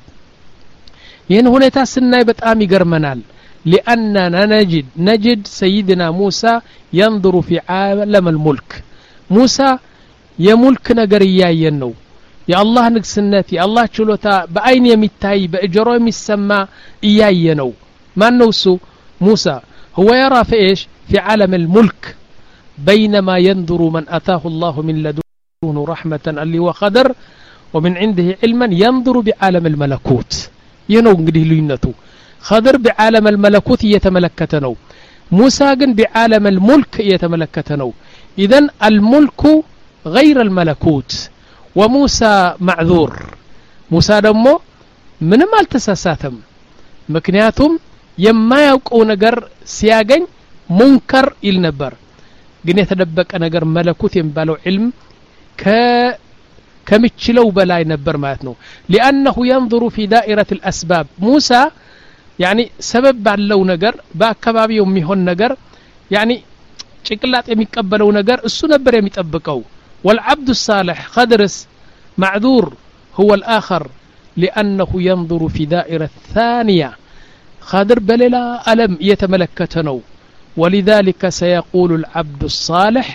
ين هنا تاسنا بتآمي قرمنال لأننا نجد نجد سيدنا موسى ينظر في عالم الملك موسى يملك نقريا ينو يا الله نقسنتي الله شلوتا بأين يمتاي بأجرو يمسمى إياي ينو ما نوسو موسى هو يرى في إيش في عالم الملك بينما ينظر من أتاه الله من لدنه رحمة اللي هو خضر ومن عنده علما ينظر بعالم الملكوت ينو قده لينته خضر بعالم الملكوت يتملكتنو موسى بعالم الملك يتملكتنو إذن الملك غير الملكوت وموسى معذور موسى دمو من ما التساساتهم مكنياتهم يما يوقعو نقر سياقين منكر النبر ግን የተደበቀ ነገር መለኮት የሚባለው علم ك ከሚችለው በላይ ነበር ማለት ነው لانه ينظر في دائره الاسباب موسى يعني سبب ባለው ነገር በአካባቢው የሚሆን ነገር يعني ጭቅላት የሚቀበለው ነገር እሱ ነበር የሚጠብቀው والعبد الصالح خضرس معذور هو الآخر لأنه ينظر في دائرة ثانية خضر بللا ألم يتملكتنو ولذلك سيقول العبد الصالح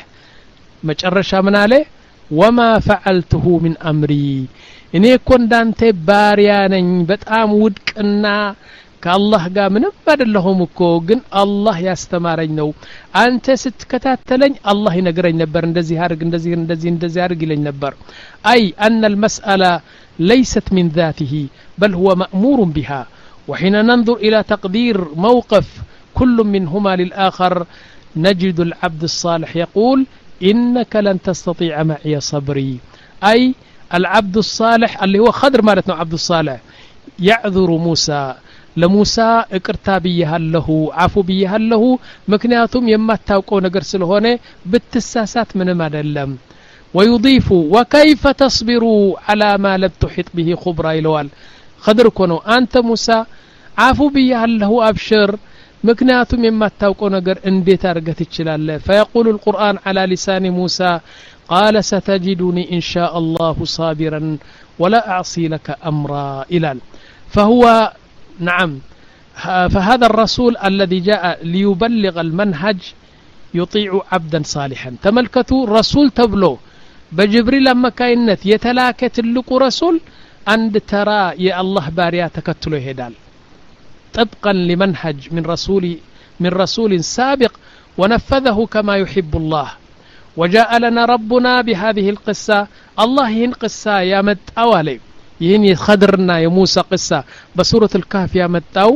مجرشا من عليه وما فعلته من أمري إني كون دانتي باريانين بتعام ودكنا كالله قا من بدلهم كوغن الله يستمارين نو أنت ستكتاتلين الله ينقرين نبر ندزي هارق ندزي ندزي ندزي هارق لين نبر أي أن المسألة ليست من ذاته بل هو مأمور بها وحين ننظر إلى تقدير موقف كل منهما للآخر نجد العبد الصالح يقول إنك لن تستطيع معي صبري أي العبد الصالح اللي هو خضر مالتنا عبد الصالح يعذر موسى لموسى اقرتا بيها له عفو بيها له مكنياتهم يما تاوقو نقر سلهونه بالتساسات من ما دلم ويضيف وكيف تصبروا على ما لم تحط به خبرا إلوال خضر كونو أنت موسى عفو بيها له أبشر مكنياتهم يما تاوقو نقر انديت ارغت تشلال فيقول القرآن على لسان موسى قال ستجدني إن شاء الله صابرا ولا أعصي لك أمرا إلال فهو نعم فهذا الرسول الذي جاء ليبلغ المنهج يطيع عبدا صالحا تملكتوا رسول تبلو بجبريل لما كاينت يتلاكت اللقو رسول عند ترى يا الله باريا تكتلو هدال طبقا لمنهج من رسول من رسول سابق ونفذه كما يحب الله وجاء لنا ربنا بهذه القصة الله ين قصة يا مت أولي ين خضرنا يا موسى قصة بسورة الكهف يا متاو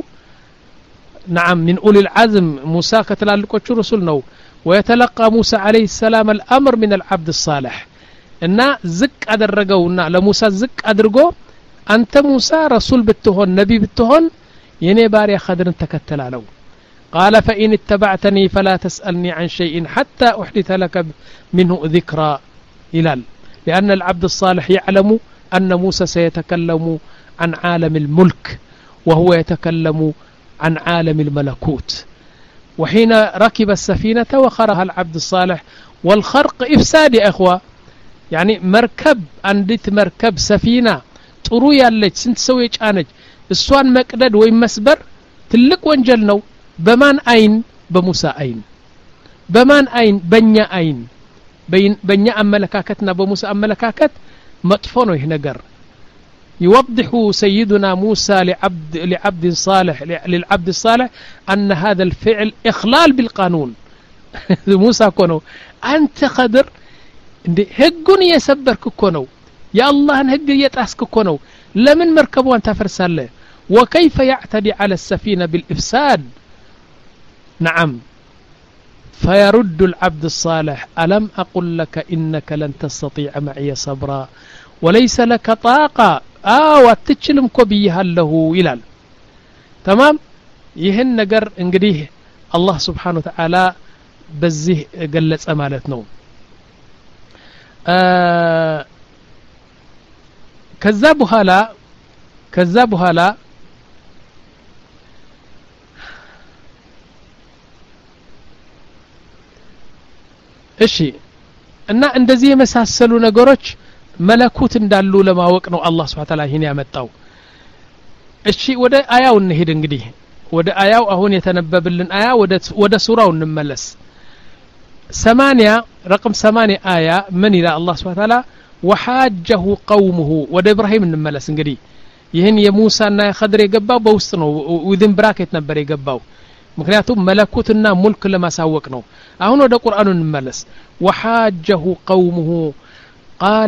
نعم من أولي العزم موسى كتلالكوش رسولنا ويتلقى موسى عليه السلام الأمر من العبد الصالح إن زك أدرجونا لموسى زك أدرجو አንተ ሙሳ ረሱል ብትሆን ነብይ ብትሆን የኔ ባሪያ ኸድርን ተከተላለው قال فإن اتبعتني فلا تسألني عن شيء حتى أحدث لك منه ذكرى إلال لأن العبد الصالح يعلم أن موسى سيتكلم عن عالم الملك وهو يتكلم عن عالم الملكوت وحين ركب السفينة وخرها العبد الصالح والخرق إفساد يا أخوة يعني مركب عندت مركب سفينة ጥሩ ያለች ስንት ሰው የጫነች እሷን መቅደድ ወይ መስበር ትልቅ ወንጀል ነው በማን አይን በሙሳ አይን በማን አይን በእኛ አይን በእኛ አመለካከትና በሙሳ አመለካከት መጥፎ ነው ይሄ ነገር يوضح سيدنا موسى لعبد لعبد صالح للعبد الصالح أن هذا الفعل إخلال بالقانون موسى كونو أنت قدر هجون يسبرك كونو يا الله هج يتاسك كونو لمن مركبوا أنت فرساله وكيف يعتدي على السفينة بالإفساد نعم فيرد العبد الصالح ألم أقل لك إنك لن تستطيع معي صبرا وليس لك طاقة آه واتتشلم كبيها له إلال تمام يهن نقر انقريه الله سبحانه وتعالى بزيه قلت أمالتنا آه كذابها لا كذابها لا እሺ እና እንደዚህ የመሳሰሉ ነገሮች መለኩት እንዳሉ ለማወቅ ነው አላህ Subhanahu Wa Ta'ala ይሄን ያመጣው እሺ ወደ አያው እንሄድ እንግዲህ ወደ አያው አሁን የተነበበልን አያ ወደ ወደ ሱራው እንመለስ ثمانية رقم ثمانية آية من إلى الله سبحانه وتعالى وحاجه قومه ወደ ኢብራሂም እንመለስ እንግዲህ ይሄን የሙሳና የኸድር የገባው በውስጥ ነው within bracket ነበር የገባው ምክንያቱም መለኩትና ሙልክ ለማሳወቅ ነው አሁን ወደ ቁርአኑ እንመለስ وحاجه قومه قال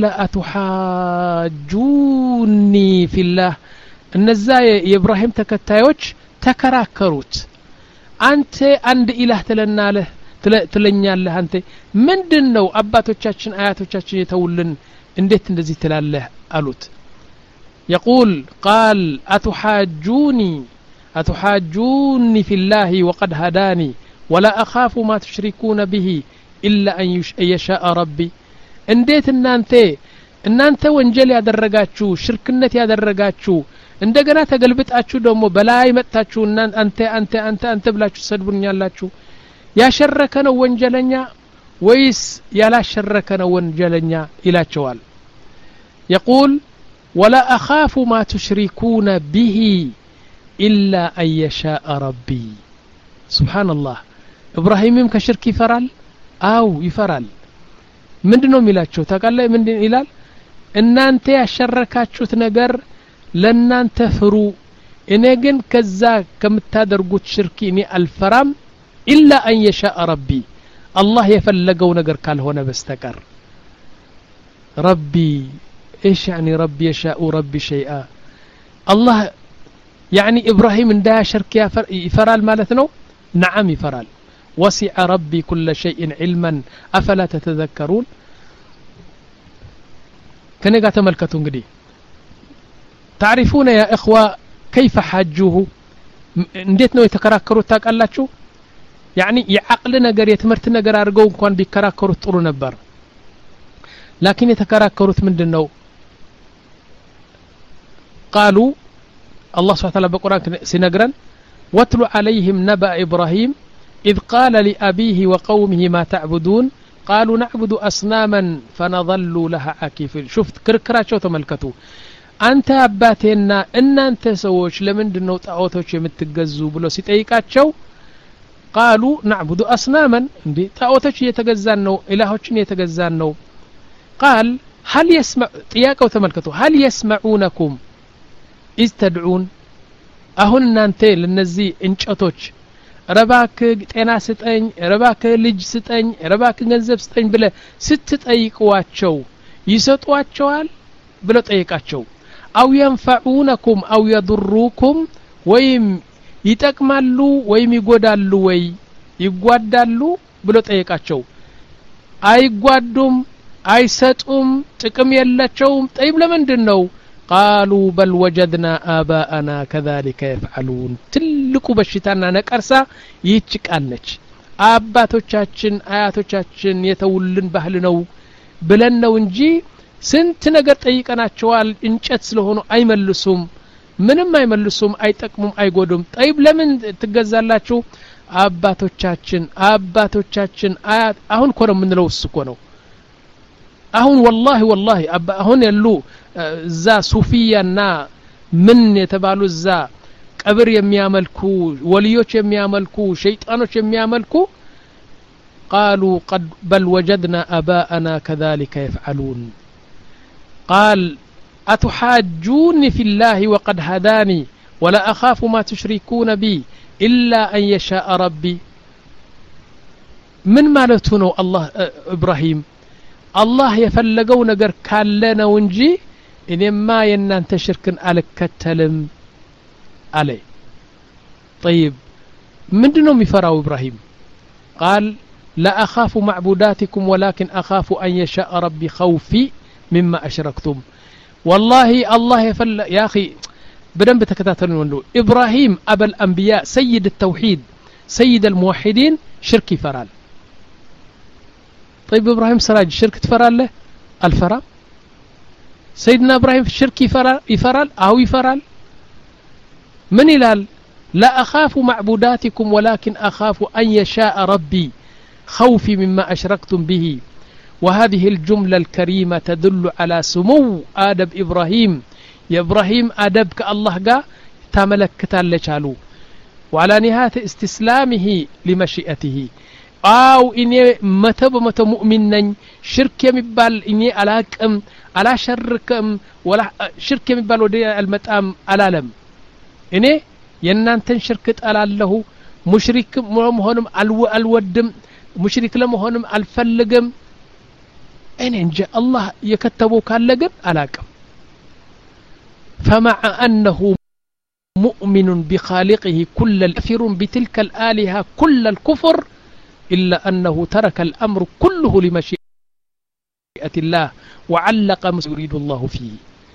أتحاجوني في الله እነዛ የኢብራሂም ተከታዮች ተከራከሩት አንተ አንድ ኢላህ ተለናለህ ትለኛለህ አንተ ምንድነው አባቶቻችን አያቶቻችን የተውልን እንዴት እንደዚህ ትላለህ አሉት يقول قال أتحاجوني أتحاجوني في الله وقد هداني ولا أخاف ما تشركون به إلا أن يشاء ربي እንዴት እናንተ እናንተ ወንጀል ያደረጋችሁ ሽርክነት ያደረጋችሁ እንደገና ተገልብጣችሁ ደግሞ በላይ መጣችሁ አንተ አንተ አንተ አንተ ብላችሁ ሰድቡኛላችሁ ያሸረከ ነው ወንጀለኛ ወይስ ያላሸረከ ነው ወንጀለኛ ይላቸዋል يقول ولا أخاف ما تشركون به إلا أن يشاء ربي سبحان الله إبراهيم كشرك يفرال أو يفرال ምንድነው የሚላቸው ታቃለ ምንድን ይላል እናንተ ያሸረካችሁት ነገር ለናንተ ፍሩ እኔ ግን ከዛ ከምታደርጉት ሽርክ እኔ አልፈራም إلا أن يشاء ربي الله يفلقوا نجر كالهنا بستكر ربي إيش يعني ربي يشاء ربي شيئا الله يعني إبراهيم اندا شرك يفرال مالتنا نعم يفرال وسع ربي كل شيء علما أفلا تتذكرون كنيقا تملكتون قدي تعرفون يا إخوة كيف حاجوه انديتنو يتكراكروا تاك اللاتشو يعني يعقل نجر يتمرت نجر أرجو كان بيكراكروا طرو نبر لكن يتكراكروا من دنو قالوا الله سبحانه وتعالى بالقرآن سنجرا واتل عليهم نبأ إبراهيم إذ قال لأبيه وقومه ما تعبدون قالوا نعبد أصناما فنظل لها عاكفين شفت كركرات شو تملكتو أنت أباتنا إن أنت سووش لمن دنو تأوتوش يمتقزوا بلو سيتأيكات شو قالوا نعبد أصناما تأوتوش يتقزانو إلهوش يتقزانو قال هل يسمع تياك وتملكتو هل يسمعونكم إذ تدعون أهن أنت للنزي إنشأتوش رباك ጤና ስጠኝ ረባክ ልጅ ስጠኝ ረባክ ገንዘብ ስጠኝ ብለ ስትጠይቁዋቸው ይሰጧቸዋል ብለ ጠይቃቸው አው ينفعونكم أو يضروكم ወይም ይጠቅማሉ ወይም ይጎዳሉ ወይ ይጓዳሉ ብለ ጠይቃቸው አይጓዱም አይሰጡም ጥቅም የላቸውም ጠይብ ለምንድነው قالوا بل وجدنا آباءنا كذلك يفعلون تلقوا بشتانا نكرسا يتشك أنك አባቶቻችን አያቶቻችን የተውልን ባህል ነው ብለን ነው እንጂ ስንት ነገር ጠይቀናቸዋል እንጨት ስለሆኑ አይመልሱም ምንም አይመልሱም አይጠቅሙም አይጎዱም طيب ለምን ትገዛላችሁ አባቶቻችን አባቶቻችን አያት አሁን ኮረ ምን ነው እሱ ኮ ነው አሁን والله والله አሁን ያሉ ዛ ሱፊያና ምን የተባሉ ዛ ቀብር የሚያመልኩ ወልዮች የሚያመልኩ ሸይጣኖች የሚያመልኩ قالوا قد بل وجدنا آباءنا كذلك يفعلون قال أتحاجوني في الله وقد هداني ولا أخاف ما تشركون بي إلا أن يشاء ربي من مالتونه الله إبراهيم الله يفلقوا نقر كان لنا ونجي إنما ينان تشركن على كتلم عليه طيب من دونهم يفرعوا إبراهيم قال لا أخاف معبوداتكم ولكن أخاف أن يشاء ربي خوفي مما أشركتم والله الله يفل يا أخي بدن بتكتاتلون ونلو إبراهيم أبا الأنبياء سيد التوحيد سيد الموحدين شرك فرال طيب إبراهيم سراج شرك تفرال له الفرا سيدنا إبراهيم شرك يفرال يفرال أو يفرال من إلال لا أخاف معبوداتكم ولكن أخاف أن يشاء ربي خوفي مما أشركتم به وهذه الجملة الكريمة تدل على سمو آدب إبراهيم يا إبراهيم آدب كالله قا تملكتا لشالو وعلى نهاية استسلامه لمشيئته أو إني متى بمتى مؤمنا شرك يمبال إني ألاكم على شركم ولا شرك يمبال ودي المتام على لم إني ينانتن شركت على الله مشرك مهونم الو الودم مشرك لمهونم الفلقم إن جاء الله يكتبوا كاللقم ألاكم فمع أنه مؤمن بخالقه كل الكفر بتلك الآلهة كل الكفر إلا أنه ترك الأمر كله لمشيئة الله وعلق ما يريد الله فيه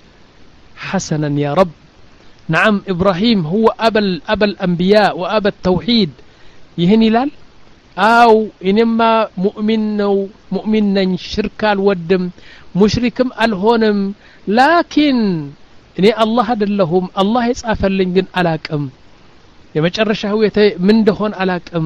حسنا يا رب نعم إبراهيم هو أبا أبا الأنبياء وأبا التوحيد يهني لال أو إنما مؤمن مؤمنا شركا الودم مشركم الهونم لكن إني الله دلهم الله يسعف اللنجن ألاكم يمجرش هويته من دهون ألاكم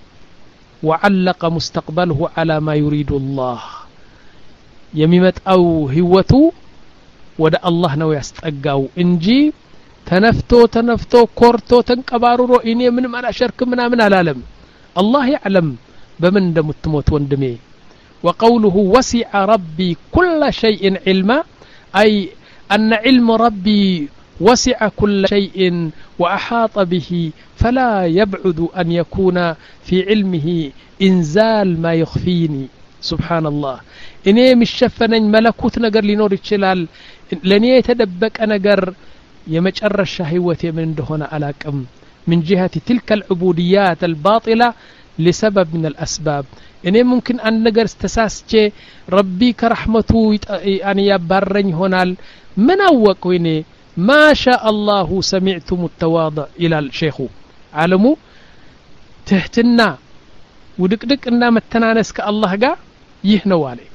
وعلق مستقبله على ما يريد الله يميمت أو هوتو ودى الله نو يستقاو إنجي تنفتو تنفتو كورتو تنقبارو إني من ما شرك منا من العالم الله يعلم بمن دم التموت وندمي وقوله وسع ربي كل شيء علما أي أن علم ربي وسع كل شيء وأحاط به فلا يبعد أن يكون في علمه إنزال ما يخفيني سبحان الله إني مش شفنن ملكوت نجر لنور الشلال لن يتدبك نجر يمجر الشهوة من دهنا ألاكم من جهة تلك العبوديات الباطلة لسبب من الأسباب إني ممكن أن نجر استساسك ربي كرحمته يعني يبرن هنا من أوقيني ما شاء الله سمعتم التواضع إلى الشيخ علموا تهتنا ودك إننا متنانس كالله قا يهنوا عليه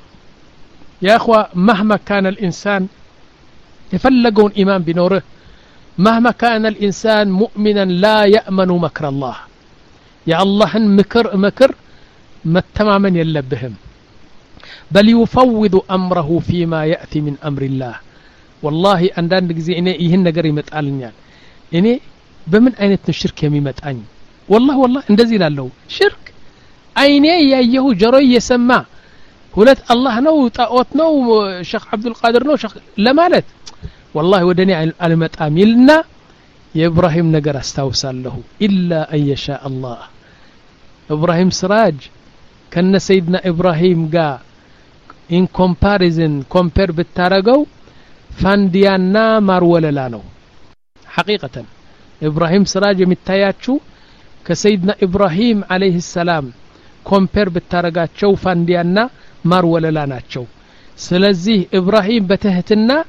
يا أخوة مهما كان الإنسان يفلقون إيمان بنوره مهما كان الإنسان مؤمنا لا يأمن مكر الله يا الله مكر مكر ما تماما يلبهم بل يفوض أمره فيما يأتي من أمر الله والله عندنا نجزي إني يهن نجري متقالنيان إني بمن أين الشرك يمي متعني والله والله اندزي له شرك أيني يايه جري يسمى ولد الله نو طاوت نو شيخ عبد القادر نو شيخ لمالت والله ودني على متاملنا يا إبراهيم نجر استوصل له إلا أن يشاء الله إبراهيم سراج كان سيدنا إبراهيم جا in comparison compare بالتارجو فانديانا ماروللا نو حقيقة إبراهيم سراج متياتشو كسيدنا إبراهيم عليه السلام compare بالتارجاتشو فانديانا ماروللا ناتشو سلزيه إبراهيم بتهتنا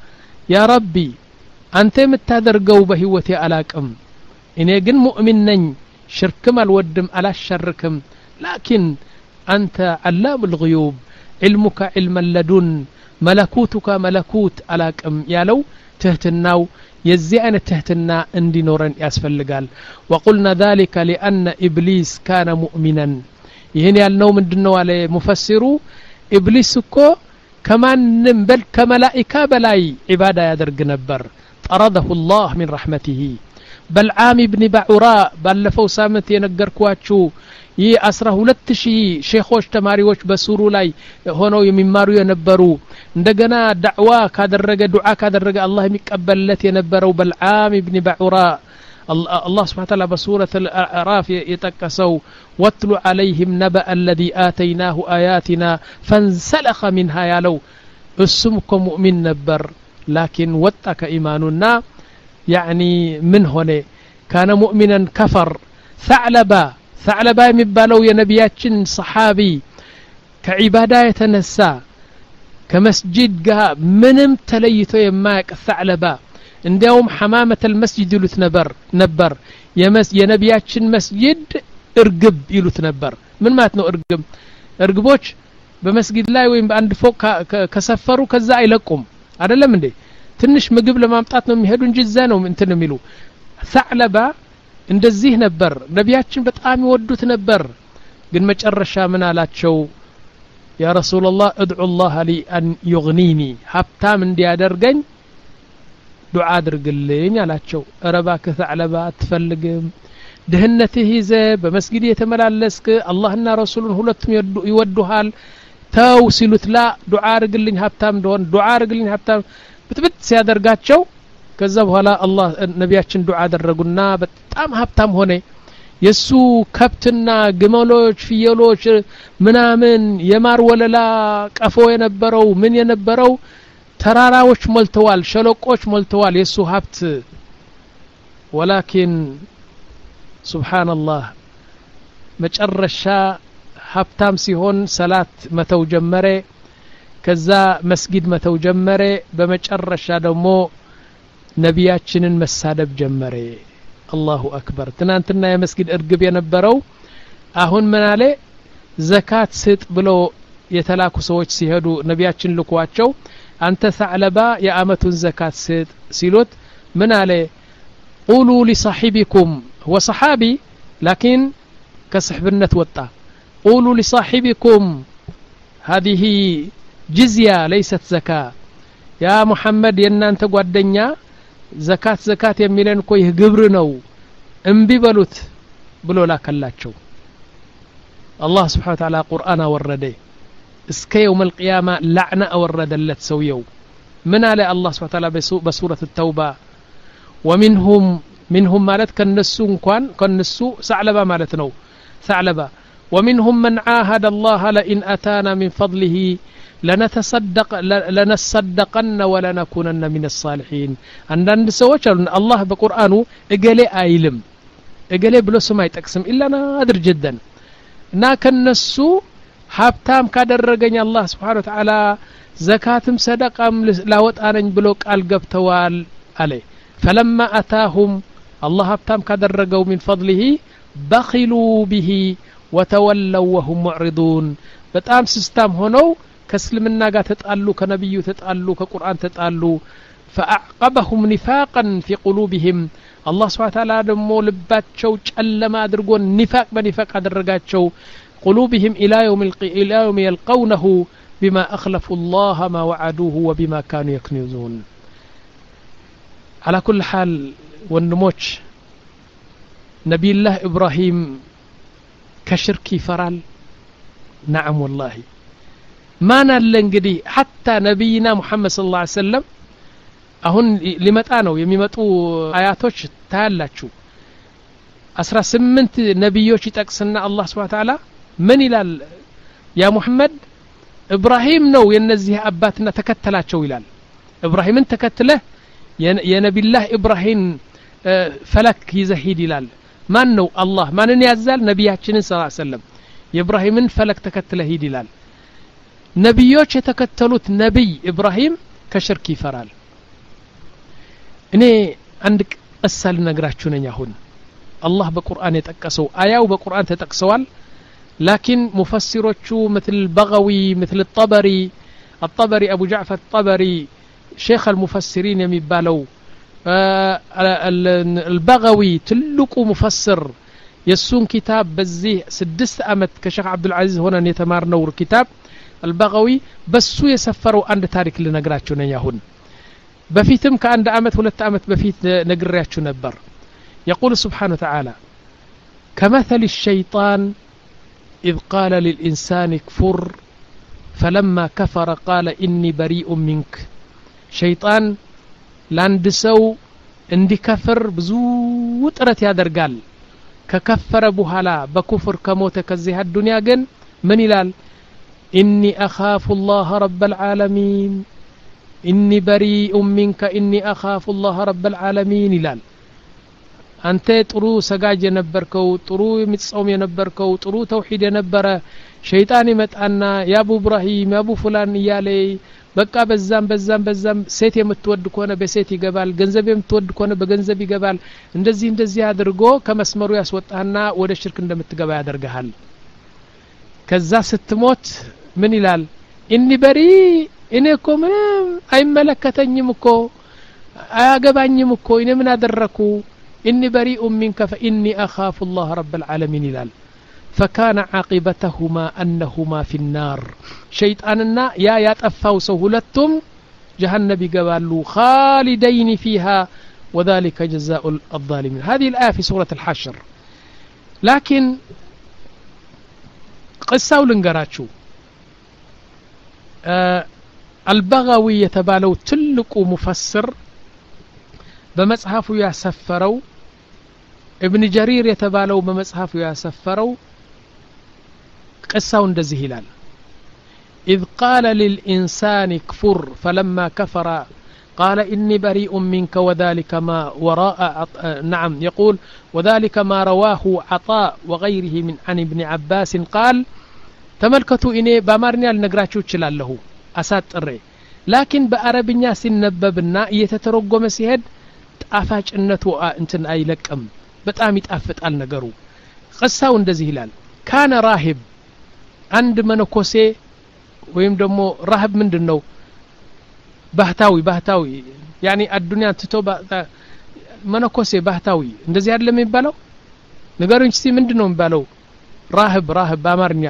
ያ ረቢ አንተ የምታደርገው በህይወቴ አላቅም እኔ ግን ሙእሚን ነኝ ሽርክም አልወድም አላሸርክም ላኪን አንተ ዓላም الغيوب علمك علم اللدن ملكوتك ملكوت አላቅም ያለው ትህትናው የዚህ አይነት ትህትና እንዲኖረን ያስፈልጋል وقلنا ذلك لأن إبليس كان مؤمنا ይሄን ያልነው ምንድነው አለ ሙፈሲሩ ኢብሊስ እኮ ከማንም በል ከመላእክት በላይ ዒባዳ ያደርግ ነበር طرده الله من رحمته بلعام ابن بعوراء ባለፈው ሳምንት የነገርኳችሁ ይህ አስራ ሁለት ሺህ ሼኾች ተማሪዎች በሱሩ ላይ ሆነው የሚማሩ የነበሩ እንደገና ዳዕዋ ካደረገ ዱዓ ካደረገ አላህ የሚቀበልለት የነበረው በልዓም ኢብኑ ባዑራ الله سبحانه وتعالى بسورة الأعراف يتكسو واتل عليهم نبأ الذي آتيناه آياتنا فانسلخ منها يالو اسمكم مؤمن نبر لكن واتك إيماننا يعني من هنا كان مؤمنا كفر ثعلبا ثعلبا يمبالو يا نبياتشن صحابي كعبادة يتنسى كمسجد جاء منم تليتو يماك ثعلبا እንዲያውም حمامة المسجد ይሉት ነበር ነበር የነቢያችን መስጂድ እርግብ ይሉት ነበር ምን ማለት ነው እርግብ እርግቦች በመስጊድ ላይ ወይም በአንድ ፎቅ ከሰፈሩ ከዛ አይለቁም አይደለም እንዴ ትንሽ ምግብ ለማምጣት ነው የሚሄዱ እንጂ እዛ ነው እንትን የሚሉ ثعلባ እንደዚህ ነበር ነቢያችን በጣም ይወዱት ነበር ግን መጨረሻ ምን አላቸው ያ ረሱላህ ادعو الله لي ان يغنيني ሀብታም እንዲያደርገኝ ዱዓ አድርግልኝ አላቸው ረባከ ثعلባ አትፈልግም ድህነትህ ይዘ በመስጊድ የተመላለስክ አላህና ረሱሉን ሁለቱም ይወዱሃል ተው ሲሉት ላ ዱዓ አድርግልኝ ሀብታም እንደሆን ዱዓ አድርግልኝ ሀብታም ብትብት ሲያደርጋቸው ከዛ በኋላ አላህ ነቢያችን ዱዓ አደረጉና በጣም ሀብታም ሆነ የሱ ከብትና ግመሎች ፍየሎች ምናምን የማር ወለላ ቀፎ የነበረው ምን የነበረው ተራራዎች ሞልተዋል ሸለቆች ሞልተዋል የሱ ሀብት ወላኪን ሱብሃንአላህ መጨረሻ ሀብታም ሲሆን ሰላት መተው ጀመረ ከዛ መስጊድ መተው ጀመረ በመጨረሻ ደግሞ ነቢያችንን መሳደብ ጀመረ አላሁ አክበር ትናንትና የመስጊድ እርግብ የነበረው አሁን ምን አለ ዘካት ስጥ ብሎ የተላኩ ሰዎች ሲሄዱ ነቢያችን ልኳቸው አንተ ثعلبا የአመቱን ዘካት ስጥ ሲሉት ምን አለ قولوا لصاحبكم هو صحابي لكن كصحبነት ወጣ قولوا لصاحبكم هذه جزية ليست زكاة يا محمد የናንተ ጓደኛ ዘካት ዘካት የሚለን እኮ ይህ ግብር ነው እንቢ በሉት ብሎ ላከላቸው الله سبحانه وتعالى قرآن ወረደ እስከ يوم القيامة لعنة أوردلت سويو من على الله سبحانه وتعالى بسورة التوبة ومنهم منهم مالت كالنسو كان كالنسو ثعلبا مالتنو ثعلبا ومنهم من عاهد الله لئن أتانا من فضله لنتصدق لنصدقن ولنكونن من الصالحين عندنا سوچ الله بقرآنه اجلي ايلم اجلي بلو سما يتقسم الا نادر جدا نا كالنسو ሀብታም ካደረገኝ አላህ Subhanahu Wa Ta'ala ዘካትም ሰደቃም ላወጣነኝ ብሎ ቃል ገብተዋል አለ فلما اتاهم الله ሀብታም ካደረገው من فضله بخلوا به وتولوا وهم معرضون በጣም ስስታም ሆነው ከእስልምና ጋር ተጣሉ ከነብዩ ተጣሉ ከቁርአን ተጣሉ فاعقبهم نفاقا في قلوبهم الله سبحانه وتعالى ደሞ ልባቸው ጨለማ አድርጎ ኒፋቅ በኒፋቅ አደረጋቸው قلوبهم إلى يوم, إلى يوم يلقونه بما أخلفوا الله ما وعدوه وبما كانوا يكنزون على كل حال والنموش نبي الله إبراهيم كشركي فرال نعم والله ما نالنقدي حتى نبينا محمد صلى الله عليه وسلم أهن لمتانو يميمتو آياتوش تهالاتشو أسرى سمنت نبيوش تقسنا الله سبحانه وتعالى من ይላል ያ ሙሐመድ ኢብራሂም ነው የነዚህ አባትና ተከተላቸው ይላል ኢብራሂምን ተከተለ የነብዩላህ ኢብራሂም ፈለክ ይዘሂድ ይላል ማን ነው አላህ ማንን ያዛል ነብያችንን ሰለላሁ ዐለይሂ ወሰለም የኢብራሂምን ፈለክ ተከተለ ሂድ ይላል ነብዮች የተከተሉት ነብይ ኢብራሂም ከሽርክ ይፈራል እኔ አንድ ቀሳል ነግራችሁ ነኝ አሁን አላህ በቁርአን የጠቀሰው አያው በቁርአን ተጠቅሰዋል لكن مفسروቹ مثل البغوي مثل الطبري الطبري ابو جعفر الطبري شيخ المفسرين የሚባለው البغوي ትልቁ مفسر የሱን ኪታብ በዚህ ስድስት አመት ከሼክ አብዱል አዚዝ ሆነን የተማርነው ኪታብ البغوي በሱ የሰፈረው አንድ ታሪክ ልነግራችሁ ነኝ አሁን በፊትም ከአንድ አመት ሁለት አመት በፊት ነግሬያችሁ ነበር يقول سبحانه وتعالى كمثل الشيطان إذ قال للإنسان كفر فلما كفر قال إني بريء منك شيطان لاند سو اندي كفر بزو طرت يادرغال ككفر بوهلا بكفر كموت كزي الدنيا جن من يلال إني أخاف الله رب العالمين إني بريء منك إني أخاف الله رب العالمين يلال አንተ ጥሩ ሰጋጅ የነበርከው ጥሩ የምትጾም የነበርከው ጥሩ ተውሂድ የነበረ ሸይጣን ይመጣና ያ አቡ ኢብራሂም ያ አቡ ፉላን ይያለ በቃ በዛም በዛም በዛም ሴት የምትወድ ከሆነ በሴት ይገባል ገንዘብ የምትወድ ከሆነ በገንዘብ ይገባል እንደዚህ እንደዚህ አድርጎ ከመስመሩ ያስወጣና ወደ ሽርክ እንደምትገባ ያደርጋል ከዛ ስትሞት ምን ይላል ኢኒ በሪ እኔ እኮ ምንም አይመለከተኝም እኮ አያገባኝም እኮ እኔ ምን አደረኩ إني بريء منك فإني أخاف الله رب العالمين لال فكان عاقبتهما أنهما في النار شيطاننا يا يتأفوا سهولتهم جهنم قبالوا خالدين فيها وذلك جزاء الظالمين هذه الآية في سورة الحشر لكن قصة لنقراتشو آه البغوي يتبالو تلقوا مفسر بمصحفه يسفروا ابن جرير يتبالو بمصحفه يسفروا قصة እንደዚህ ይላል إذ قال للإنسان كفر فلما كفر قال إني بريء منك وذلك ما وراء نعم يقول وذلك ما رواه عطاء وغيره من عن ابن عباس قال تملكتوا إني بامارني النقراتشو تشلالله أساطر لكن بأربኛ ሲነበብና እየተተረጎመ ሲሄድ ጣፋጭነቱ እንትን አይለቅም በጣም ይጣፍጣል ነገሩ قصاው እንደዚህ ይላል ካነ ራሂብ አንድ መነኮሴ ወይም ደግሞ ራሂብ ምንድነው ባህታዊ ባህታዊ ያኒ አዱንያ ትቶ መነኮሴ ባህታዊ እንደዚህ አይደለም የሚባለው ነገሩን እስቲ ምንድነው የሚባለው ራሂብ ራሂብ በአማርኛ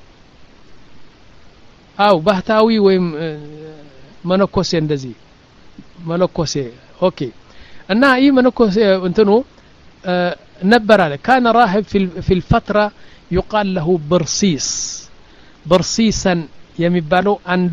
አው ባህታዊ ወይም መነኮሴ እንደዚህ መነኮሴ ኦኬ እና ይህ መነኮሴ እንትኑ ነበር አለ كان راهب في في الفتره يقال له برسيس برسيسا የሚባለው አንዱ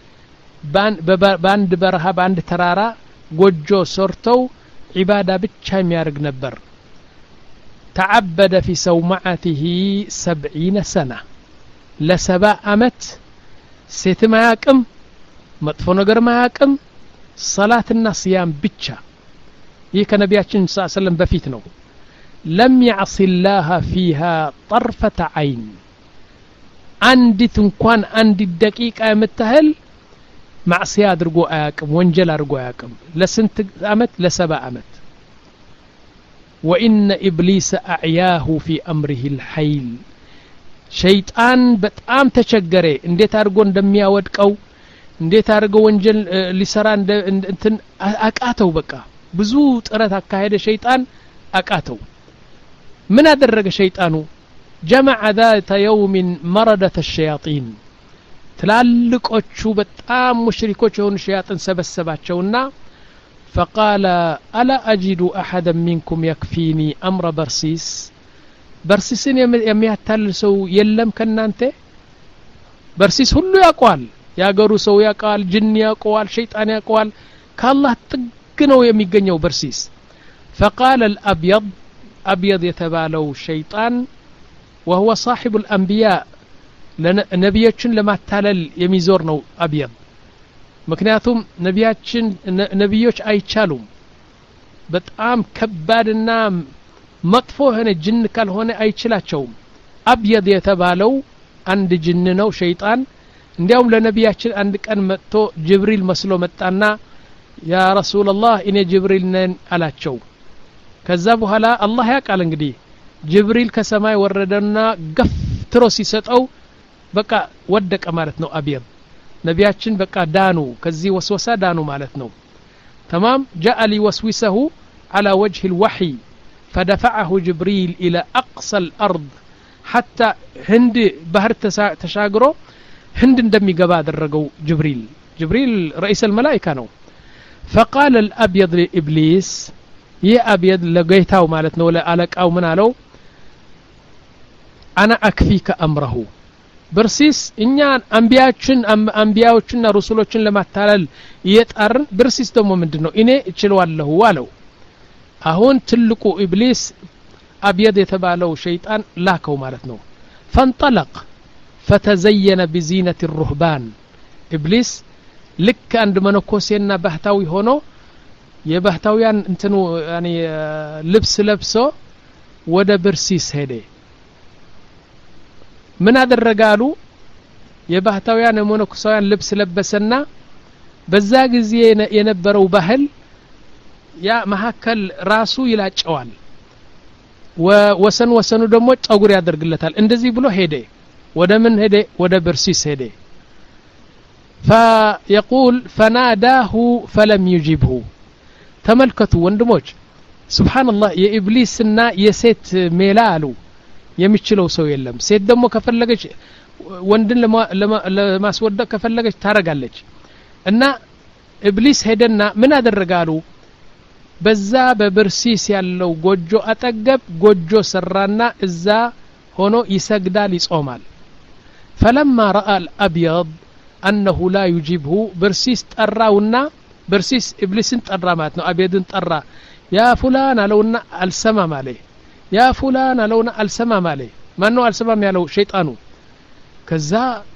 ባንድ በረሃ ባንድ ተራራ ጎጆ ሰርተው ዒባዳ ብቻ የሚያርግ ነበር تعبد في صومعته سبعين سنه لسبع አመት ሴት ማያቅም መጥፎ ነገር ማያቅም ሰላትና ሲያም ብቻ ይህ ከነቢያችን ሰለላሁ ዐለይሂ ወሰለም በፊት ነው لم يعص الله فيها طرفة عين አንዲት እንኳን አንድ ደቂቃ የምታህል ማዕሲያ አድርጎ አያቅም ወንጀል አድርጎ አያቅም ለስንት አመት ለሰባ አመት وإن إبليس أعياه في أمره الحيل شيطان በጣም ተቸገረ እንዴት አድርጎ እንደሚያወድቀው እንዴት አድርጎ ወንጀል ሊሰራ እንትን አቃተው በቃ ብዙ ጥረት አካሄደ ሸይጣን አቃተው ምን አደረገ ሸይጣኑ جمع ذات يوم مردة الشياطين ትላልቆቹ በጣም ሙሽሪኮች የሆኑ ሸያጣን ሰበሰባቸውና فقال ألا أجد أحدا منكم يكفيني أمر برسيس برسيسን የሚያታልል ሰው የለም ከናንተ برسيس ሁሉ ያቋል ያገሩ ሰው ያቃል ጅን ያቋል ሸይጣን ያቋል ከአላህ ጥግ ነው የሚገኘው برسيس فقال الأبيض أبيض يتبالو شيطان وهو صاحب الأنبياء ነብዮችን ለማታለል የሚዞር ነው أبيض ምክንያቱም ነብያችን ነብዮች አይቻሉም በጣም ከባድና መጥፎ ሆነ ጅን ካልሆነ አይችላቸውም أبيض የተባለው አንድ ጅን ነው ሸይጣን እንዲያውም ለነብያችን አንድ ቀን መጥቶ ጅብሪል መስሎ መጣና ያ ረሱላህ እኔ ጅብሪል ነኝ አላቸው ከዛ በኋላ አላህ ያቃል እንግዲህ ጅብሪል ከሰማይ ወረደና ገፍትሮ ሲሰጠው በቃ ወደቀ ማለት ነው አብየድ ነቢያችን በቃ ዳኑ ከዚህ ወስወሳ ዳኑ ማለት ነው تمام جاء ليوسوسه على وجه الوحي فدفعه جبريل إلى أقصى الأرض حتى هند بحر تشاغرو هند اندمي قبا درقو جبريل جبريل رئيس الملائكة نو فقال الأبيض لإبليس يا أبيض لقيتاو مالتنا ولا ألك أو من علو أنا أكفيك أمره برسيس إنيان أنبياءችን أنبياءዎችና رسولዎችን ለማታለል እየጣርን برسيس ደግሞ ምንድነው እኔ እችላለሁ አለው አሁን ትልቁ ኢብሊስ አብየድ የተባለው ሸይጣን ላከው ማለት ነው فانطلق فتزين بزينة الرهبان ኢብሊስ ልክ አንድ መነኮሴና ባህታዊ ሆኖ የባህታዊያን እንትኑ ያኒ ልብስ ለብሶ ወደ برسيس ሄደ ምን አደረጋሉ የባህታውያን የሞኖክሳውያን ልብስ ለበሰና በዛ ጊዜ የነበረው ባህል ያ መሐከል ራሱ ይላጨዋል ወወሰን ወሰኑ ደግሞ ጸጉር ያደርግለታል እንደዚህ ብሎ ሄደ ወደ ምን ሄደ ወደ برسيس ሄደ فيقول فناداه فلم يجبه ተመልከቱ ወንድሞች ሱብሃንአላህ የኢብሊስና የሴት ሜላ አሉ የሚችለው ሰው የለም ሴት ደግሞ ከፈለገች ወንድን ለማስወደቅ ከፈለገች ታረጋለች እና ኢብሊስ ሄደና ምን አደረጋሉ በዛ በበርሲስ ያለው ጎጆ አጠገብ ጎጆ ሰራና እዛ ሆኖ ይሰግዳል ይጾማል فلما راى الابيض انه لا يجيبه برسيس ጠራውና برسيس ኢብሊስን ጠራ ማለት ነው አብየድን ጠራ ያ فلان አለውና አልሰማም አለ ያ فلان አለውና አልሰማም አለ ማን ነው አልሰማም ያለው ሸይጣኑ ከዛ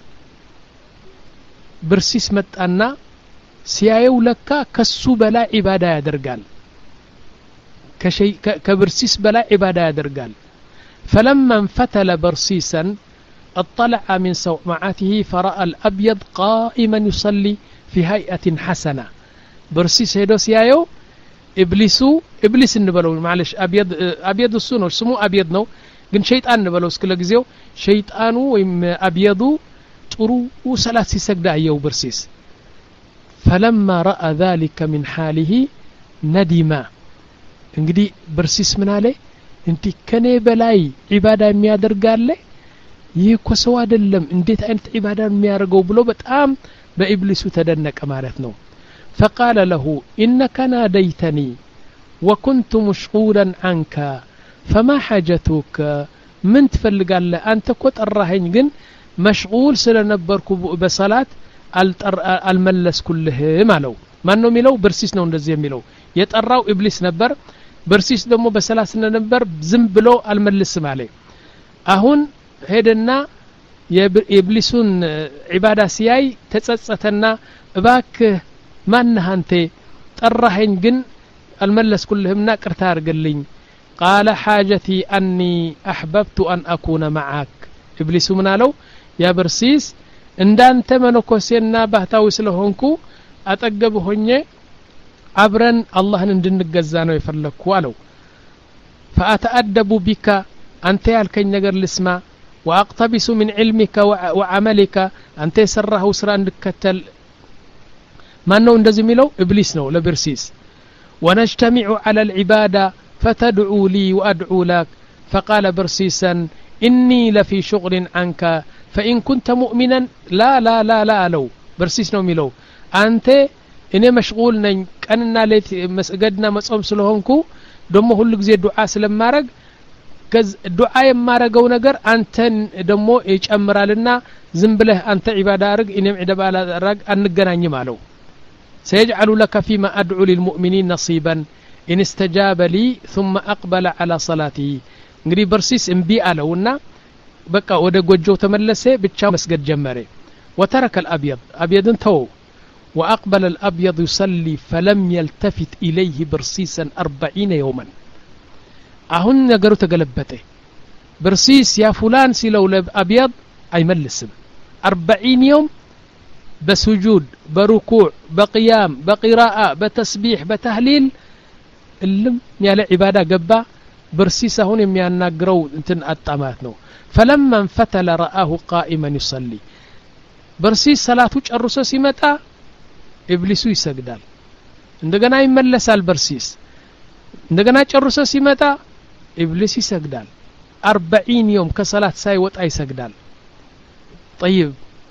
برسيس መጣና ሲያየው ለካ ከሱ በላይ ኢባዳ ያደርጋል ከሸይ ከበርሲስ በላይ ኢባዳ ያደርጋል فلما انفتل برسيسا اطلع من صومعته فراى الابيض قائما يصلي في هيئه حسنه برسيس ሄዶ ሲያየው ኢብሊሱ ኢብሊስ እንበለው معلش አብየድ አብየድ እሱ ነው ስሙ አብየድ ነው ግን ሸይጣን እንበለው እስከ ለጊዜው ሸይጣኑ ወይም አብየዱ ጥሩ ሰላት ሲሰግድ አየው برسيس فلما راى ذلك من حاله ندم እንግዲህ برسيس ምን አለ እንት ከኔ በላይ ኢባዳ የሚያደርጋለ ይህ እኮ ሰው አይደለም እንዴት አይነት ኢባዳ የሚያደርገው ብሎ በጣም በኢብሊሱ ተደነቀ ማለት ነው فقال له انك ناديتني وكنت مشغولا عنك فما حاجتك من تفلقال انت እኮ ጠራኸኝ ግን مشغول ስለነበርኩ በሰላት አልመለስ ኩልህም አለው ማን ነው የሚለው برسيس ነው እንደዚህ የሚለው የጠራው ኢብሊስ ነበር برسيس ደግሞ በሰላት ስለነበር ዝም ብሎ አልመልስም አለ አሁን ሄደና የኢብሊሱን ኢባዳ ሲያይ ተጸጸተና እባክህ ማን አንተ ጠራኸኝ ግን አልመለስኩልህምና ቅርታ አርግልኝ قال حاجتي اني احببت ان اكون معك ኢብሊሱ ምን አለው ያ برسيس እንዳንተ መነኮሴና ባህታዊ ስለሆንኩ አጠገብ ሆኜ አብረን አላህን እንድንገዛ ነው የፈለኩ አለው فاتادب بك انت ያልከኝ ነገር ልስማ واقتبس من علمك وعملك انت سراه سرا እንድከተል ማን ነው እንደዚህ የሚለው ኢብሊስ ነው ለበርሲስ ونجتمع على العباده فتدعو لي وادعو لك فقال برسيسا اني لفي شغل عنك فإن كنت مؤمنا لا لا لا لا لو برسيس ነው የሚለው አንተ እኔ مشغول ነኝ ቀንና ሌት መስገድና መጾም ስለሆንኩ ደሞ ሁሉ ጊዜ ዱዓ ስለማረግ ከዝ ዱዓ የማረገው ነገር አንተን ደሞ ይጨምራልና ዝም ብለህ አንተ ኢባዳ አርግ እኔም ኢባዳ አርግ አንገናኝም አለው سيجعل لك فيما أدعو للمؤمنين نصيبا إن استجاب لي ثم أقبل على صلاته እንግዲህ برسيس እምቢ አለውና በቃ ወደ ጎጆው ተመለሰ ብቻው መስገድ ጀመረ وترك الابيض ابيضን ተው واقبل الابيض يصلي فلم يلتفت اليه برسيسا أربعين يوما አሁን ነገሩ ተገለበጠ برسيس يا فلان ሲለው ለአብيض አይመልስም أربعين يوم بسجود بركوع بقيام بقراءة بتسبيح بتهليل اللم يالا عبادة قبا برسيسة هون يمياناقرو انتن أطاماتنو فلما انفتل رآه قائما يصلي برسيس صلاة الرسول سيمتا إبليسو يسجدال عندنا يملس البرسيس عندنا الرسول سيمتا إبليس يسجدال أربعين يوم كصلاة سايوت أي سجدال طيب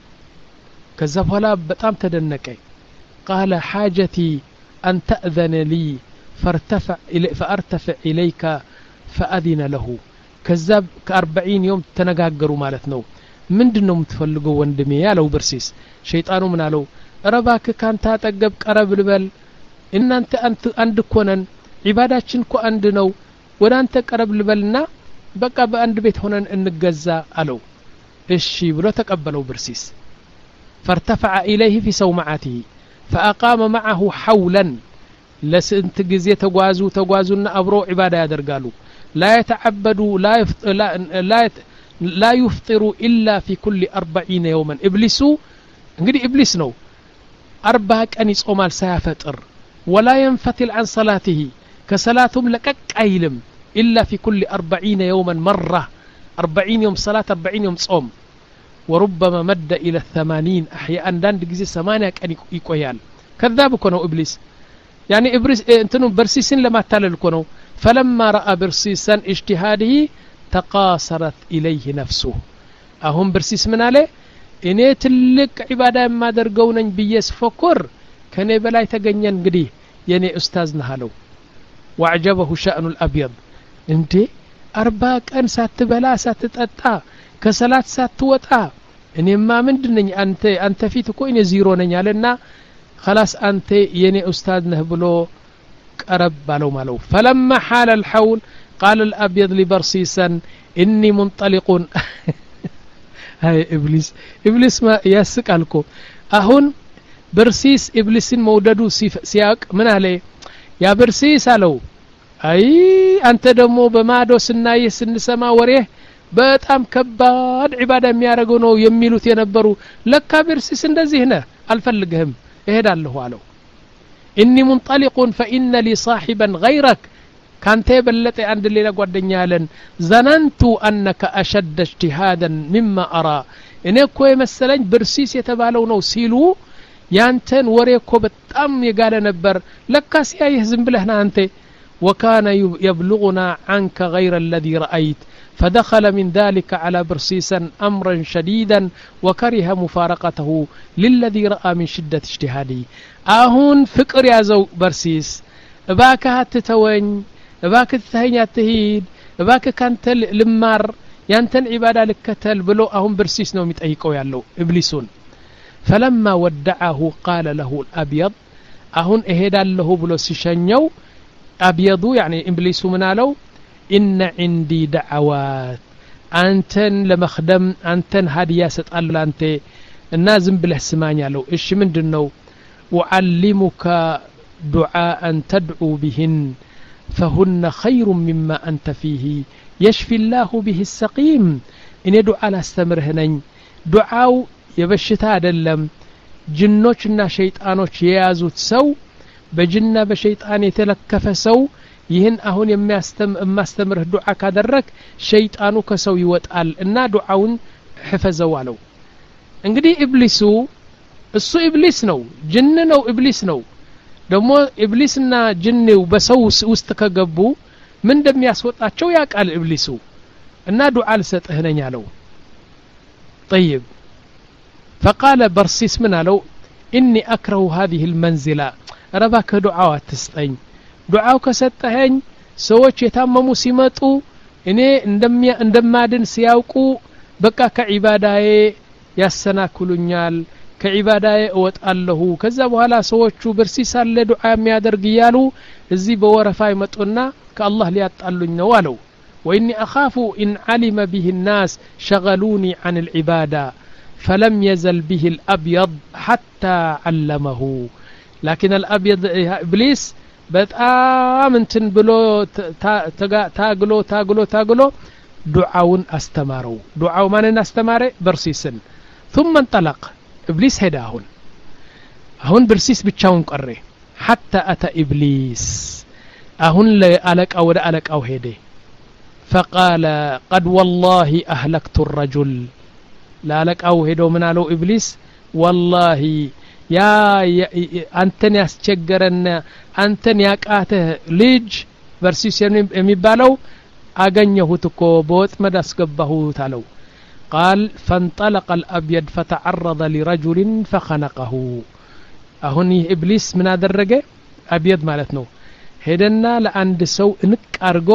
كذب ولا بتام تدنكي قال حاجتي أن تأذن لي فارتفع إلي فأرتفع إليك فأذن له كذب كأربعين يوم تنقاقروا مالتنو من دنو متفلقوا واندمي يا لو برسيس شيطانو منالو رباك كان تاتقب قرب البل إن أنت أنت عندكونن عباداتشن كو عندنو ولا أنت قرب البلنا بقى بأند بيت هنا النجزا ألو الشي بلو تقبلوا برسيس فارتفع إليه في سومعته فأقام معه حولا لسنت جزية تغازو تغازونا أبرو عبادة يدرقالو لا يتعبدوا لا يفط... لا لا, يت... لا يفطروا إلا في كل أربعين يوما إبليسو انقدي إبليس نو أربعك أنيس أمال سيفتر ولا ينفتل عن صلاته كصلاتهم لكك أيلم إلا في كل أربعين يوما مرة أربعين يوم صلاة أربعين يوم صوم وربما مد إلى الثمانين أحياء دان دقزي سمانيا كان يكويال كذاب كونو إبليس يعني إبليس انتنو برسيسين لما تالل كونو فلما رأى برسيسا اجتهاده تقاصرت إليه نفسه أهم برسيس من عليه إني تلك عبادة ما درقونا بيس فكر كان بلاي تغنين قديه يعني أستاذنا هلو وعجبه شأن الأبيض انتي أرباك أن ساتبلا ساتتأتا كسلات ساتوتا إني ما من دنني أنت أنت في تكو إني زيرونني لنا خلاص أنت يني أستاذنا بلو قرب بالو مالو فلما حال الحول قال الأبيض لبرسيسا إني منطلق هاي إبليس إبليس ما ياسك عليكم أهون برسيس إبليس موددو سياق من عليه يا برسيس ألو أي أنت دمو بمادو سناي سنسما وريه በጣም ከባድ ዒባዳ የሚያረገው ነው የሚሉት የነበሩ ለካ برسيس እንደዚህ ነህ አልፈልግህም እሄዳለሁ አለው إني منطلق فإن لي صاحبا غيرك كانت يبلت عند الليلة ጓደኛ ያለን ظننت أنك أشد اجتهادا مما أرى እኔ እኮ የመሰለኝ برسيس የተባለው ነው ሲሉ ያንተን ወሬ እኮ በጣም የጋለ ነበር ለካ ሲያይህ ዝም ብለህ ና አንተ وكان يبلغنا عنك غير الذي رأيت فدخل من ذلك على برسيسا أمرا شديدا وكره مفارقته للذي رأى من شدة اجتهاده أهون فكر يا زو برسيس باك هاتتوين باك تتهين تهيد باك كانت لمار ينتن عبادة لكتل بلو أهم برسيس نوم يتأيكو يالو إبليسون فلما ودعه قال له الأبيض أهون إهدا له بلو سيشنيو أبيض يعني إبليس منالو إن عندي دعوات أنتن لمخدم أنتن هدية ستقال أنت النازم بالحسمانيا لو إيش من دنو أعلمك دعاء تدعو بهن فهن خير مما أنت فيه يشفي الله به السقيم إن دعاء لا استمرهنين دعاء يبشتا دلم جنوشنا شيطانوش يازوت سو بجنة بشيطان يتلكف سو ይህን አሁን የሚያስተምርህ ዱዓ ካደረክ ሸይጣኑ ከሰው ይወጣል እና ዱዓውን حفظው አለው እንግዲህ ኢብሊሱ እሱ ኢብሊስ ነው ጅን ነው ኢብሊስ ነው ደግሞ ኢብሊስና ጅንው በሰው ውስጥ ከገቡ ምን እንደሚያስወጣቸው ያቃል ኢብሊሱ እና ዱዓ ልሰጥህ ነኝ አለው طيب فقال برسيس من አለው إني أكره هذه المنزلة ربك دعاء تسطኝ ዱዓው ከሰጠኸኝ ሰዎች የታመሙ ሲመጡ እኔ እንደሚያ እንደማድን ሲያውቁ በቃ ከዒባዳዬ ያሰናክሉኛል ከዒባዳዬ እወጣለሁ ከዛ በኋላ ሰዎቹ برسيس አለ ዱዓ የሚያደርግ ይያሉ እዚህ በወረፋ ይመጡና ከአላህ ሊያጣሉኝ ነው አለው وإني أخاف إن علم به الناس شغلوني عن العبادة فلم يزل به الأبيض حتى علمه لكن الأبيض إبليس በጣም እንትን ብሎ ታግሎ ታግሎ ታግሎ ዱዓውን አስተማረው ዱዓው ማንን አስተማረ برسيسን ثم انطلق إبليس هداهن አሁን በርሲስ ብቻውን ቀረ حتى أتى إبليس أهن لألك أو لألك أو هيدي فقال قد والله أهلكت الرجل لألك أو هيدو من علو إبليس والله يا, يا أنتن يسجرن أنتن يكاته ليج برسيس يميبالو أغنيه تكو بوت مدس قبه تالو قال فانطلق الأبيض فتعرض لرجل فخنقه أهني إبليس من أدرجه أبيض مالتنو هدنا لعند سو نك أرجو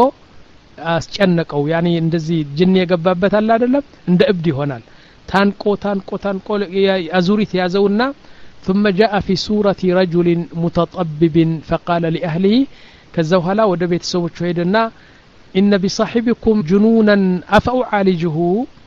أسجنكوا يعني اندزي جنية جبابة الله دلهم عند أبدي هنال تانكو تانكو تانكو أزوري ثيازونا ثم جاء في صورة رجل متطبب فقال لأهله كزوهلا ودبيت سوت شهدنا إن بصاحبكم جنونا أفأعالجه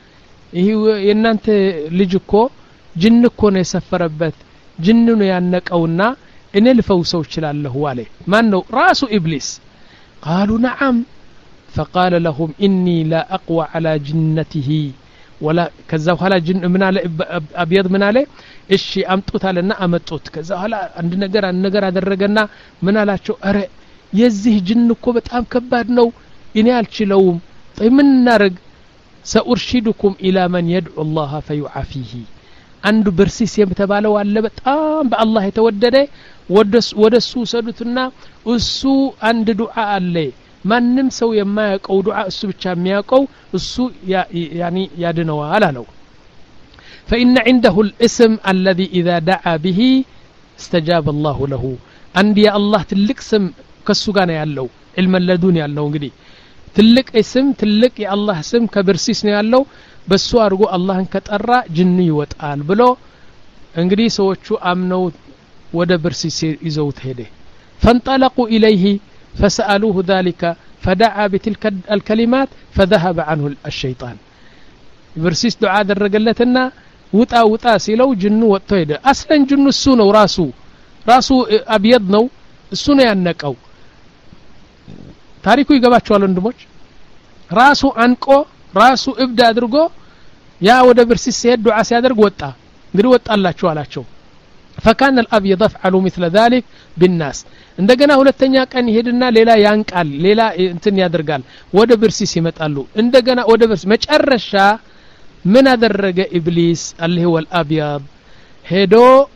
هو ينانت لجكو جنكو نسفربت جنن ينقونا إن الفوسو يشلالله عليه ما انه راس إبليس قالوا نعم فقال لهم إني لا أقوى على جنته ولا كذا وهلا جن من على أبيض من عليه إشي أمطوت علينا أمطوت كذا وهلا عند نجار عند نجار درجنا من على شو أرى يزه جنكو بتأم كبار نو إني ألشلوم طيب من نرج سأرشدكم إلى من يدعو الله فيعافيه عنده برسيس يمتبالو على بتأم بالله يتودده ودس ودسو سدتنا السو عند دعاء الله ما نمسو يما يقو دعاء السو بتشام يقو السو يعني يدنوا على لو فإن عنده الاسم الذي إذا دعا به استجاب الله له عندي الله تلك اسم كسوغانا يالو علم اللدون يالو انجدي تلك اسم تلك يا الله اسم كبرسيس يالو بسو أرجو الله كتقرى جني وتقال بلو انجدي سوتشو أمنو ودا برسيس يزوت هده فانطلقوا إليه فسألوه ذلك فدعا بتلك الكلمات فذهب عنه الشيطان برسيس دعاء الرجلتنا وطا وطا سيلو جنو وطو هده أصلا جنو السونو راسو راسو أبيض نو السونو ينقو ታሪኩ ይገባቸዋል ወንድሞች ራሱ አንቆ ራሱ እብድ አድርጎ ያ ወደ ብርሲስ ሲሄድ ዱዓ ሲያደርግ ወጣ እንግዲህ ወጣላችሁ አላቸው فكان الأبيض يفعل مثل ذلك بالناس እንደገና ሁለተኛ ቀን ይሄድና ሌላ ያንቃል ሌላ እንትን ያደርጋል ወደ ብርሲስ ይመጣሉ እንደገና ወደ ብርሲስ መጨረሻ ምን አደረገ ኢብሊስ አላህ ወልአብያድ ሄዶ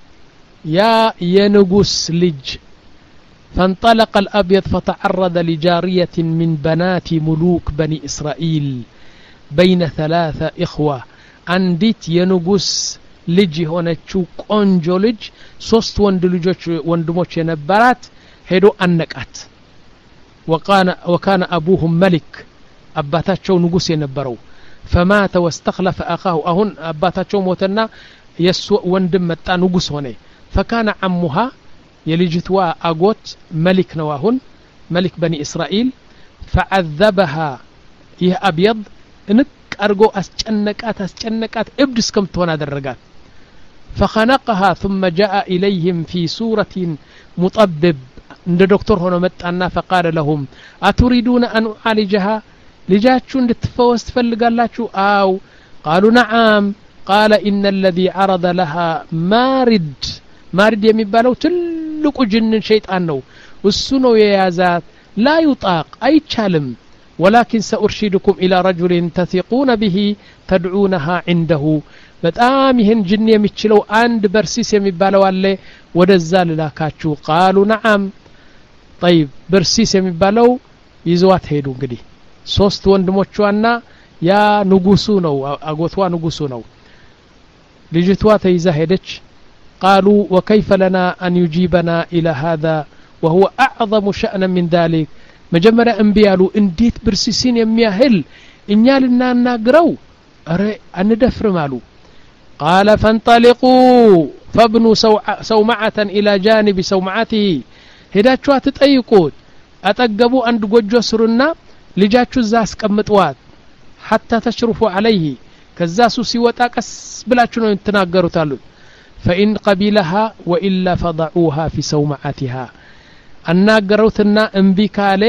ያ የንጉስ ልጅ فانطلق الأبيض فتعرض لجارية من بنات ملوك بني إسرائيل بين ثلاثة إخوة عندت ينقص لجي هنا تشوك أنجو لج صوست وندموش ينبرات هيدو أنكات وكان, وكان أبوهم ملك أباتاتشو نقص ينبرو فمات واستخلف أخاه أهن أباتاتشو موتنا يسوء وندم متى نقص هنا فكان عمها يلجتوا أغوت ملك نواهن ملك بني إسرائيل فعذبها يه أبيض انك أرغو أسجنكات أسجنكات ابدس كم تونا درقات فخنقها ثم جاء إليهم في سورة مطبب عند دكتور هنا متعنا فقال لهم أتريدون أن أعالجها لجاتشو نتفوز تفلقالاتشو أو قالوا نعم قال إن الذي عرض لها مارد مارد يميبالو تلقو جن شيطان نو والسنو يازات لا يطاق أي تشالم ولكن سأرشدكم إلى رجل تثقون به تدعونها عنده بتآمهن جن يميتشلو عند برسيس يميبالو اللي ودزال لاكاتشو قالوا نعم طيب برسيس يميبالو يزوات هيدو قدي صوست وندموشوانا يا نقوسو نو أقوتوا نقوسو نو لجتوا تيزا هيدتش قالوا وكيف لنا أن يجيبنا إلى هذا وهو أعظم شأنا من ذلك مجمرة أنبيالو انديت برسيسين يمياهل إنيالنا ناقرو أرى أن دفر مالو قال فانطلقوا فابنوا سومعة إلى جانب سومعته هداتشوا تتأيقود أتقبوا أن تقجوا سرنا لجاتشوا الزاس كمتوات حتى تشرفوا عليه كالزاسو سيواتاك بلاتشنو ينتناقروا تالو فإن قبلها وإلا فضعوها في سومعتها الناقروتنا انبكالي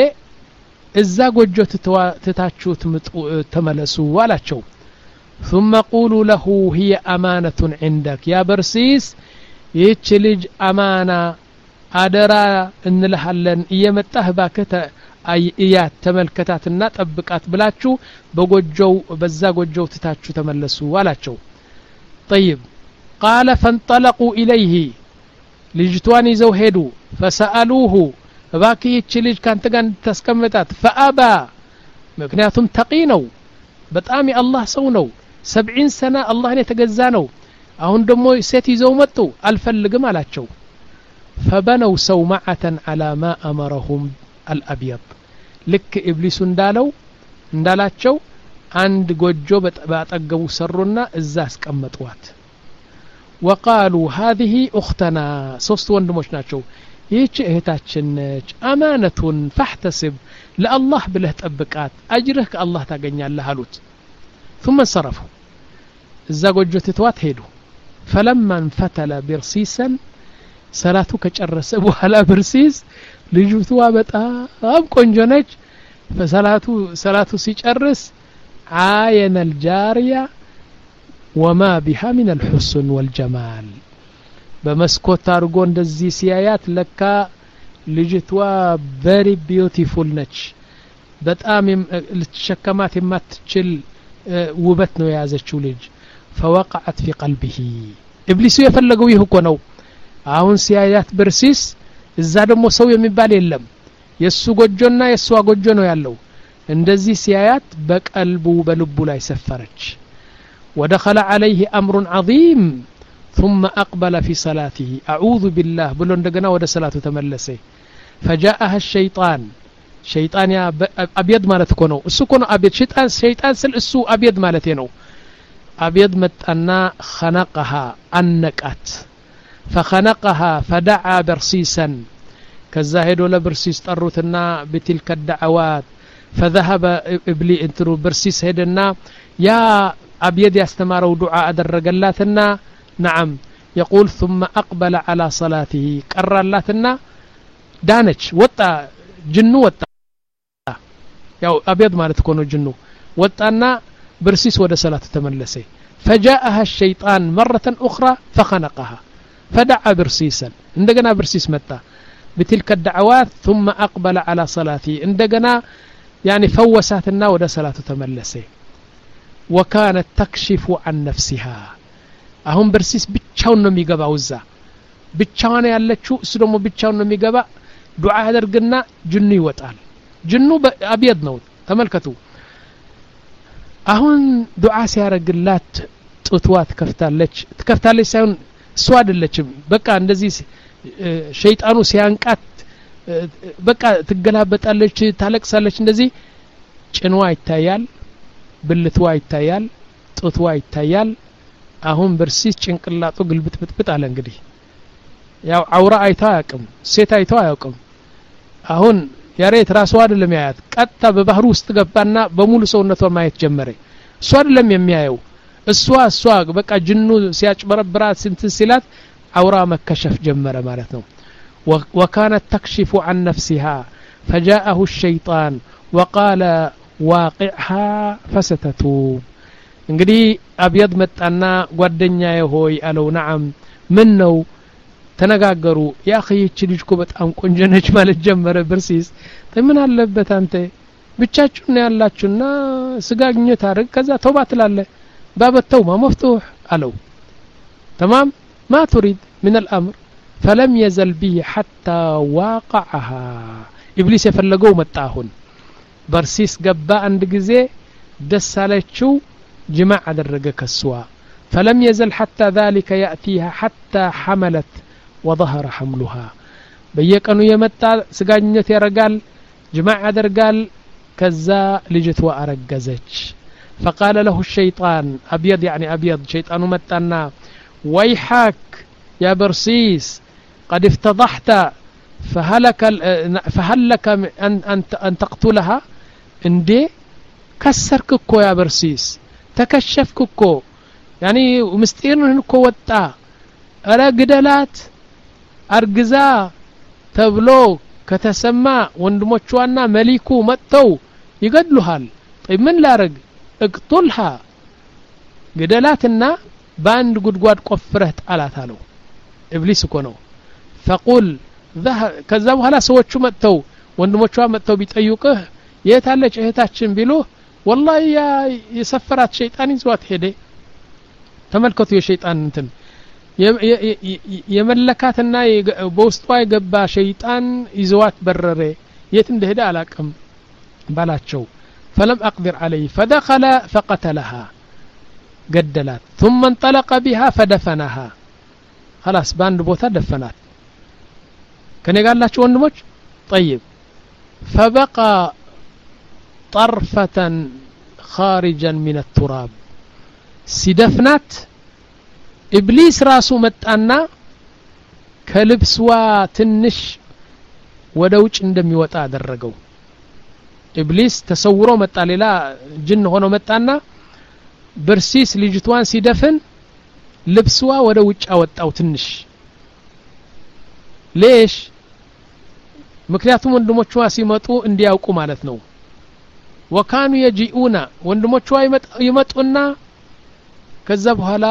إذا قجوا تتاتشو تملسوا ولا تشو ثم قولوا له هي أمانة عندك يا برسيس ይህች ልጅ አማና አደራ እንልሃለን እየመጣህ ባከተ እያት ተመልከታትና ጠብቃት ብላችሁ በጎጆው በዛ ጎጆው ትታችሁ ተመለሱ አላቸው طيب قال فانطلقوا إليه ልጅቷን ይዘው ሄዱ فسألوه እባክህ ይህች ልጅ ካንተ ጋር ተስቀምጣት فأبى ምክንያቱም ተቂ ነው በጣም የአላህ ሰው ነው ሰብዒን ሰና አላህን የተገዛ ነው አሁን ደግሞ ሴት ይዘው መጡ አልፈልግም አላቸው فبنوا سومعة على ما أمرهم الأبيض لك إبليس እንዳለው እንዳላቸው አንድ ጎጆ ባጠገቡ ሰሩና እዛ አስቀመጡት وقالوا هذه أختنا ሶስት ወንድሞች ናቸው ይህች እህታችን ነች አማነቱን فاحتسب ለአላህ ብለህ ጠብቃት አጅርህ ከአላህ ታገኛለህ አሉት ثم انصرفوا እዛ ጎጆ ትተዋት ሄዱ فلما انفتل برسيسا ሰላቱ ከጨረሰ በኋላ برسيس ልጅቷ በጣም ቆንጆ ነች فሰላቱ ሰላቱ ሲጨርስ عاين الجارية وما بها من الحسن والجمال በመስኮት አርጎ እንደዚህ ሲያያት ለካ ልጅቷ very beautiful ነች በጣም ልትሸከማት የማትችል ውበት ነው የያዘችው ልጅ فوقعت في قلبه ኢብሊሱ የፈለገው ይህ እኮ ነው አሁን ሲያያት برسيس እዛ ደግሞ ሰው የሚባል የለም የሱ ጎጆና የሷ ጎጆ ነው ያለው እንደዚህ ሲያያት በቀልቡ በልቡ ላይ ሰፈረች ودخل عليه أمر عظيم ثم أقبل في صلاته أعوذ بالله بلو እንደገና ወደ ሰላቱ ተመለሰ فجاءها الشيطان شيطان يا أبيض ማለት እኮ ነው እሱ እኮ ነው አብየድ شيطان شيطان ስል እሱ አብየድ ማለት ነው አብየድ መጣና خنقها أنقات فخنقها فدعا برسيسا ከዛ ሄዶ ለብርሲስ ጠሩትና بتلك الدعوات فذهب ابلي انترو برسيس ሄደና ያ أبيض يستمروا دعاء درجلاتنا نعم يقول ثم أقبل على صلاته قرر لاتنا دانش وطا جنو وطا يا أبيض ما تكونوا جنو وطانا برسيس ود صلاة تملسي فجاءها الشيطان مرة أخرى فخنقها فدعا برسيسا عندنا برسيس متى بتلك الدعوات ثم أقبل على صلاته عندنا يعني فوساتنا ود صلاة تملسي وكانت تكشف عن نفسها አሁን برسيس ብቻውን ነው የሚገባው እዛ ብቻውን ያለችው እሱ ደግሞ ብቻውን ነው የሚገባ ዱዓ ያደርግና ጅኑ ይወጣል ጅኑ አብየድ ነው ተመልከቱ አሁን ዱዓ ሲያረግላት ጡትዋ ትከፍታለች ትከፍታለች ሳይሆን እሷ አይደለችም በቃ እንደዚህ ሸይጣኑ ሲያንቃት በቃ ትገላበጣለች ታለቅሳለች እንደዚህ ጭንዋ ይታያል ብልትዋ ይታያል ጡትዋ ይታያል አሁን برسيس ጭንቅላቱ ግልብት ብጥብጥ አለ እንግዲህ ያው አውራ አይታ ያቅም ሴት አይታ ያቅም አሁን ያሬት ራሱ አይደለም ያያት ቀጣ በባህሩ ውስጥ ገባና በሙሉ ሰውነቷ ማየት ጀመረ እሷ አይደለም የሚያየው እሷ እሷ በቃ ጅኑ ሲያጭበረብራት ስንት ሲላት አውራ መከሸፍ ጀመረ ማለት ነው وكانت تكشف عن نفسها فجاءه الشيطان وقال واقعها فستتوب እንግዲህ አብየድ መጣና ጓደኛዬ ሆይ አለው نعم ምን ነው ተነጋገሩ ያ ኸይች ልጅ እኮ በጣም ቆንጆ ነች ማለት ጀመረ برسيس ምን አለበት አንተ ብቻችሁ ነው ያላችሁና ስጋግኘት አርግ ከዛ ተውባ ትላለ باب التوبه مفتوح አለው تمام ما تريد من الامر فلم يزل به حتى واقعها ابليس يفلقوا متاهون برسيس ገባ አንድ ጊዜ ደስ አለችው جماع درجة كسوا فلم يزل حتى ذلك يأتيها حتى حملت وظهر حملها بيكانو يمتى سغانيت يرجال جماع درجال كذا لجتوا أرجزج فقال له الشيطان أبيض يعني أبيض شيطان متنا ويحك يا برسيس قد افتضحت فهلك فهلك أن أن أن تقتلها اندي كسرككو يا برسيس تكشفككو يعني ومستيرنكو وطا ألا قدلات أرجزا تبلو كتسمى وندموچوانا مليكو متو يقدلوها طيب من لارق اقتلها قدلاتنا باند قدقواد قفرهت على ثالو ኢብሊስ እኮ ነው فقل ذهب ከዛ በኋላ ሰዎቹ መጥተው ወንድሞቿ መጥተው ቢጠይቁህ የት አለች እህታችን ቢሉ والله ያ የሰፈራት ሸይጣን ይዟት ሄደ ተመልከቱ የሸይጣን እንትን የመለካትና በውስጧ የገባ ሸይጣን ይዟት በረረ የት እንደሄደ አላቅም ባላቸው فلم أقدر عليه فدخل فقتلها قدلت ثم انطلق بها فدفنها خلاص باند بوتا دفنات كان قال لها شو وندموش طيب فبقى طرفة خارجا من التراب سدفنات إبليس راسو متأنا كلبسوا تنش ودوش اندمي وطا درقو إبليس تصورو متى لا جن هونو متأنا برسيس لجتوان سيدفن لبسوا ودوش أو تنش ليش ምክንያቱም ወንድሞቿ ሲመጡ እንዲያውቁ ማለት ነው وكانوا يجيئون ወንድሞቿ ይመጡና ከዛ በኋላ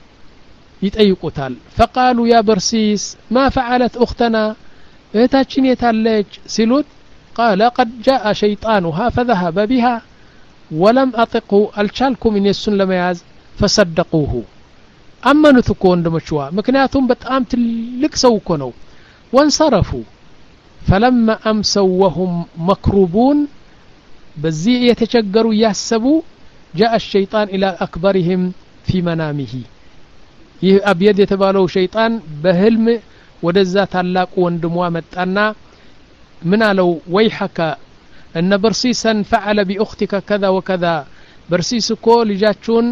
ይጠይቁታል فقالوا يا برسيس ما فعلت اختنا እህታችን የታለች ሲሉት قال قد جاء شيطانها فذهب بها ولم اطقه الچالكم ان يسن ለመያዝ فصدقوه አመኑት እኮ ወንድሞቿ ምክንያቱም በጣም ትልቅ ሰው እኮ ነው وانصرفوا فلما امسوا وهم مكروبون بزي يتشجروا يحسبوا جاء الشيطان الى اكبرهم في منامه ይህ አብየድ የተባለው ሸይጣን በህልም ወደዛ ታላቁ ወንድሟ መጣና ምን አለው ወይሐከ እነ በርሲሰን فعل باختك كذا وكذا በርሲስ እኮ ልጃችሁን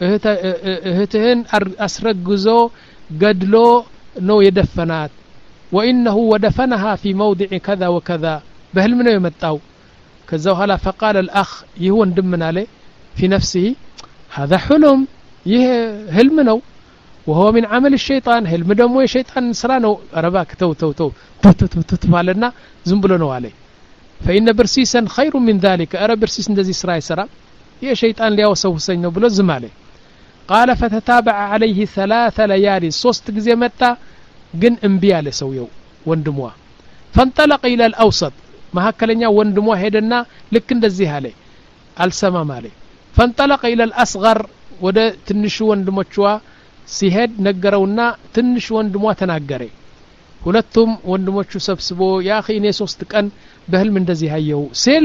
እህትህን አስረግዞ ገድሎ ነው የደፈናት وإنه ودفنها في موضع كذا وكذا بهل منه يمتاو كذا وهلا فقال الأخ يهون دمنا عليه في نفسه هذا حلم يه هلم نو وهو من عمل الشيطان هلم دمو الشيطان سرانو رباك تو تو تو تو تو تو تو مالنا زنبلونو عليه فإن برسيسا خير من ذلك أرى برسيس ندزي سراي سرا يا شيطان لياو سو سينو بلو زمالي قال فتتابع عليه ثلاث ليالي صوست جزي متى ግን እምቢ ያለ ሰውየው ወንድሟ فانطلق الى الاوسط መሐከለኛ ወንድሟ ሄደና ልክ እንደዚህ አለ አልሰማም አለ فانطلق الى الاصغر ወደ ትንሹ ወንድሞቿ ሲሄድ ነገረውና ትንሹ ወንድሟ ተናገረ ሁለቱም ወንድሞቹ ሰብስቦ ያ اخي እኔ ሶስት ቀን በህልም እንደዚህ አየው ሲል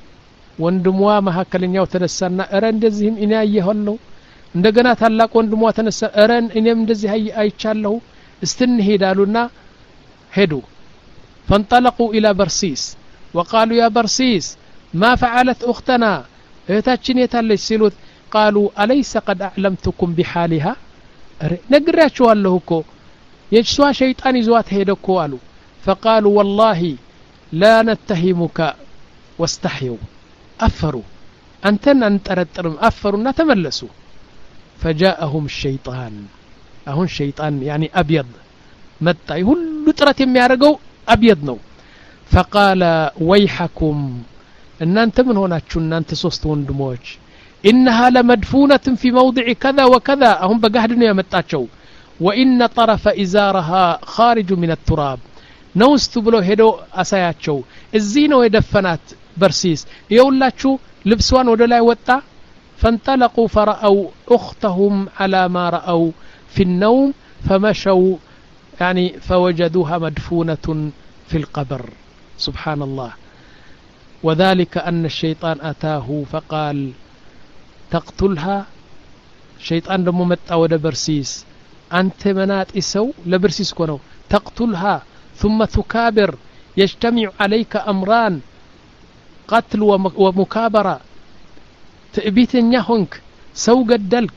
ወንድሟ መሐከለኛው ተነሳና እረ እንደዚህም እኔ አየኋለሁ እንደገና ታላቅ ወንድሟ ተነሳ እረ እኔም እንደዚህ አይቻለሁ استنهي دالونا هدو فانطلقوا إلى برسيس وقالوا يا برسيس ما فعلت أختنا اهتاتشن يتالج سيلوت قالوا أليس قد أعلمتكم بحالها نقرأتشو اللهكو يجسوا شيطان يزوات هيدوكو قالوا فقالوا والله لا نتهمك واستحيوا أفروا أنتن أنترترم أفروا نتملسوا فجاءهم الشيطان አሁን ሸይጣን يعني ابيض መጣ ሁሉ ጥረት የሚያደርገው አብየድ ነው فقال ويحكم እናንተ ምን ሆናችሁ እናንተ ሶስት ወንድሞች انها لمدفونه في موضع كذا وكذا አሁን በጋህድ ነው ያመጣቸው وان طرف ازارها خارج من التراب ነውስቱ ብሎ ሄዶ አሳያቸው እዚህ ነው የደፈናት በርሲስ ይውላችሁ ልብስዋን ወደ ላይ ወጣ فانطلقوا فرأوا اختهم على ما رأوا في النوم فمشوا يعني فوجدوها مدفونة في القبر سبحان الله وذلك أن الشيطان أتاه فقال تقتلها شيطان دمو متى ود برسيس أنت منات إسو لبرسيس كونو تقتلها ثم تكابر يجتمع عليك أمران قتل ومكابرة تأبيتن يهنك سو قدلك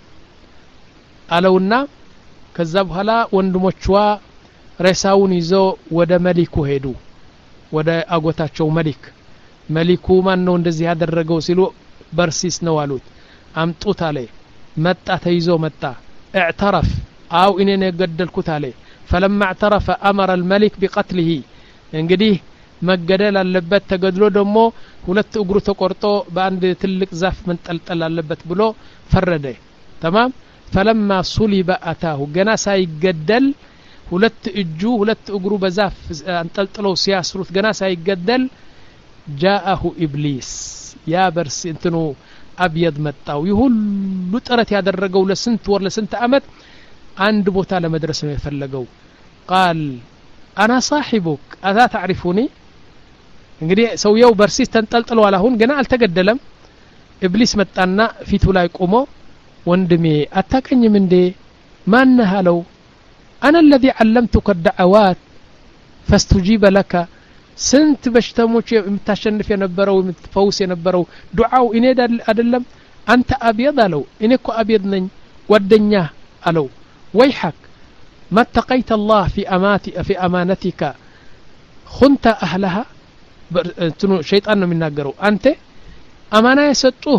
አለውና ከዛ በኋላ ወንድሞቿ ሬሳውን ይዘው ወደ መሊኩ ሄዱ ወደ አጎታቸው መሊክ መሊኩ ማን ነው እንደዚህ ያደረገው ሲሉ በርሲስ ነው አሉት አምጡት አለ መጣ ተይዞ መጣ اعترف او እኔ ነው ገደልኩት አለ فلما اعترف امر الملك بقتله እንግዲህ መገደል አለበት ተገድሎ ደግሞ ሁለት እግሩ ተቆርጦ በአንድ ትልቅ ዛፍ መንጠልጠል አለበት ብሎ ፈረደ تمام فلما صلب أتاه جنا سيجدل ሁለት እጁ ሁለት እግሩ በዛፍ አንጠልጥለው ሲያስሩት ገና ሳይገደል جاءه ኢብሊስ ያ በርስ እንትኑ አብየድ መጣው ይሁሉ ጥረት ያደረገው ለስንት ወር ለስንት አመት አንድ ቦታ ለመድረስ ነው የፈለገው قال انا صاحبك اذا تعرفني እንግዲህ ሰውየው በርሲስ ተንጠልጥሏል አሁን ገና አልተገደለም ኢብሊስ መጣና ፊቱ ላይ ቆሞ ወንድሜ አታቀኝም እንዴ ማን ሃለው انا الذي علمتك الدعوات فاستجيب لك ስንት በሽተሞች የምታሸንፍ የነበረው የምትፈውስ የነበረው ዱዓው እኔ አይደለም አንተ አብየድ አለው እኔ እኮ አብየድ ነኝ ጓደኛ አለው ويحك ما اتقيت الله في اماتي في امانتك خنت اهلها እንትኑ ሸይጣን ነው የሚናገረው አንተ አማና የሰጡህ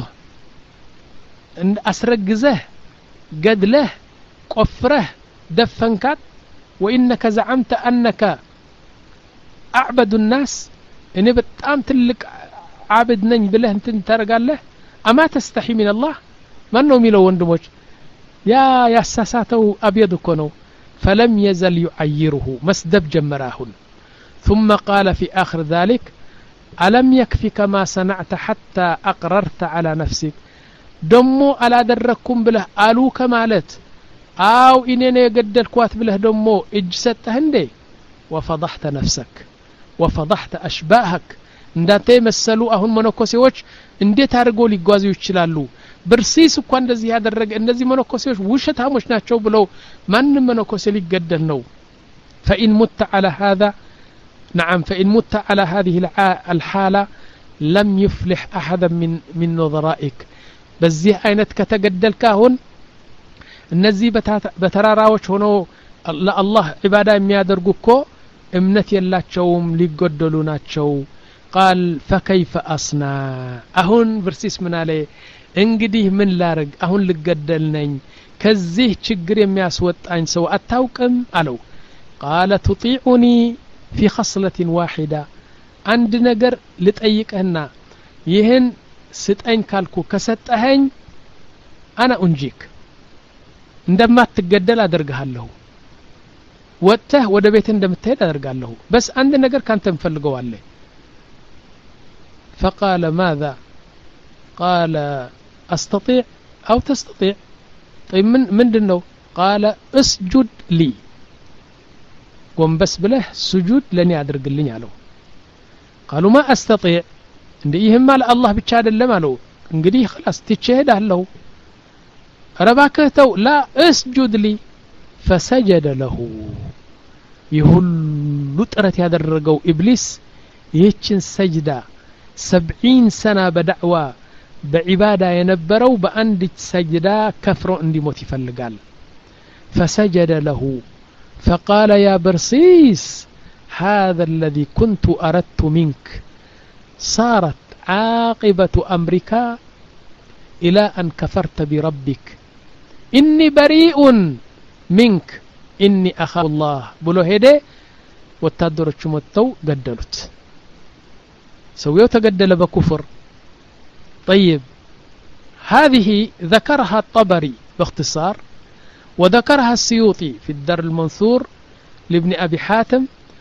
አስረግዘህ ገድለህ ቆፍረህ ደፈንካት وانك زعمت انك اعبد الناس እኔ በጣም ትልቅ ዓብድ ነኝ ብለህ እንትን ታረጋለህ አማ ተስተሒ من الله ማን ነው የሚለው ወንድሞች ያ ያሳሳተው አብየድ እኮ ነው فلم يزل يعيره مسدب جمراهن ثم قال في آخر ذلك ألم يكفك ما صنعت حتى أقررت على نفسك دمو ألا دركم بله آلو كمالت أو إنني يقدر كوات بله دمو إجست هندي وفضحت نفسك وفضحت أشباهك እንዳንተ መሰሉ አሁን መነኮሴዎች እንዴት አድርገው ሊጓዙ ይችላሉ በርሲስ እንኳን እንደዚህ ያደረገ እነዚህ መነኮሴዎች ውሸታሞች ናቸው ብለው ማንንም መነኮሴ ሊገደል ነው فإن مت على هذا نعم فإن مت على هذه الحالة لم يفلح أحدا من من نظرائك በዚህ አይነት ከተገደልካ አሁን እነዚህ በተራራዎች ሆነው ለአላህ ኢባዳ የሚያደርጉ እኮ እምነት የላቸውም ሊገደሉ ናቸው قال فكيف أصنع أهون برسيس من عليه እንግዲህ ምን ላርግ አሁን ልገደል ነኝ ከዚህ ችግር የሚያስወጣ አኝ ሰው አታውቅም አለው قال تطيعني في خصلة واحدة አንድ ነገር ልጠይቅህና ይህን ስጠኝ ካልኩ ከሰጠኸኝ انا انجيك እንደማትገደል አደርግሃለሁ ወጥተህ ወደ ቤት እንደምትሄድ አደርጋለሁ በስ አንድ ነገር ካንተ እንፈልገዋለሁ فقال ماذا قال أستطيع أو تستطيع طيب من من دنو قال اسجد لي قم بس بله سجود لن يدرق لي علو قالوا ما أستطيع عندي يهم على الله بتشاد اللي مالو انقدي خلاص تتشهد له رباكته لا اسجد لي فسجد له يهل لطرت يدرقوا إبليس يتشن سجدة سبعين سنة بدعوة بعبادة ينبروا بأند سجدة كفروا اندي موت يفلقال فسجد له فقال يا برسيس هذا الذي كنت أردت منك صارت عاقبة أمرك إلى أن كفرت بربك إني بريء منك إني أخاف الله بلو هيدي وتدر الشمتو قدلت سويو تقدل بكفر طيب هذه ذكرها الطبري باختصار وذكرها السيوطي في الدر المنثور لابن أبي حاتم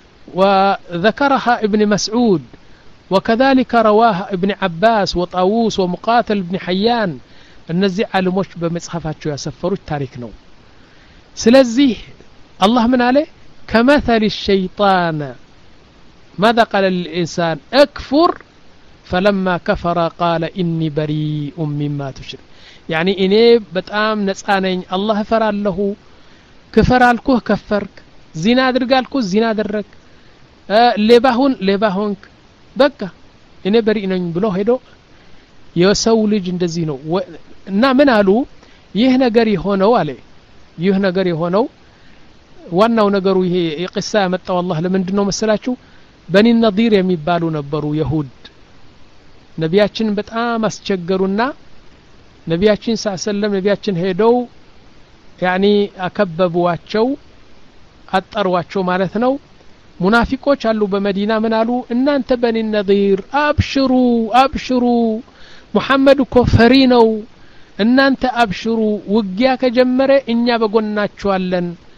وذكرها ابن مسعود وكذلك رواها ابن عباس وطاووس ومقاتل ابن حيان النزع على مش بمصحفات شو يسفروا التاريخ نو سلزيه الله من عليه كمثل الشيطان ماذا قال للإنسان اكفر فلما كفر قال إني بريء مما تشرك يعني إني بتأم نسأنين الله فرع له كفر الكوه كفرك زنا درقالكو زنا درك آه لباهون لباهونك بقى إني بريء بلو هيدو يسو لج اندزينو نا من قالوا يهنا قري هونو عليه يهنا قري هونو ዋናው ነገሩ ይሄ የቅሳ ያመጣው አላህ ለምንድነው መሰላችሁ በኒ ነዲር የሚባሉ ነበሩ ይሁድ ነቢያችን በጣም አስቸገሩና ነቢያችን ሰለም ነቢያችን ሄደው ያኒ አከበቡዋቸው አጠሯቸው ማለት ነው ሙናፊቆች አሉ በመዲና ምን አሉ እናንተ በኒ ነዲር አብሽሩ አብሽሩ ሙሐመድ እኮ ፈሪ ነው እናንተ አብሽሩ ውጊያ ከጀመረ እኛ በጎናችሁ አለን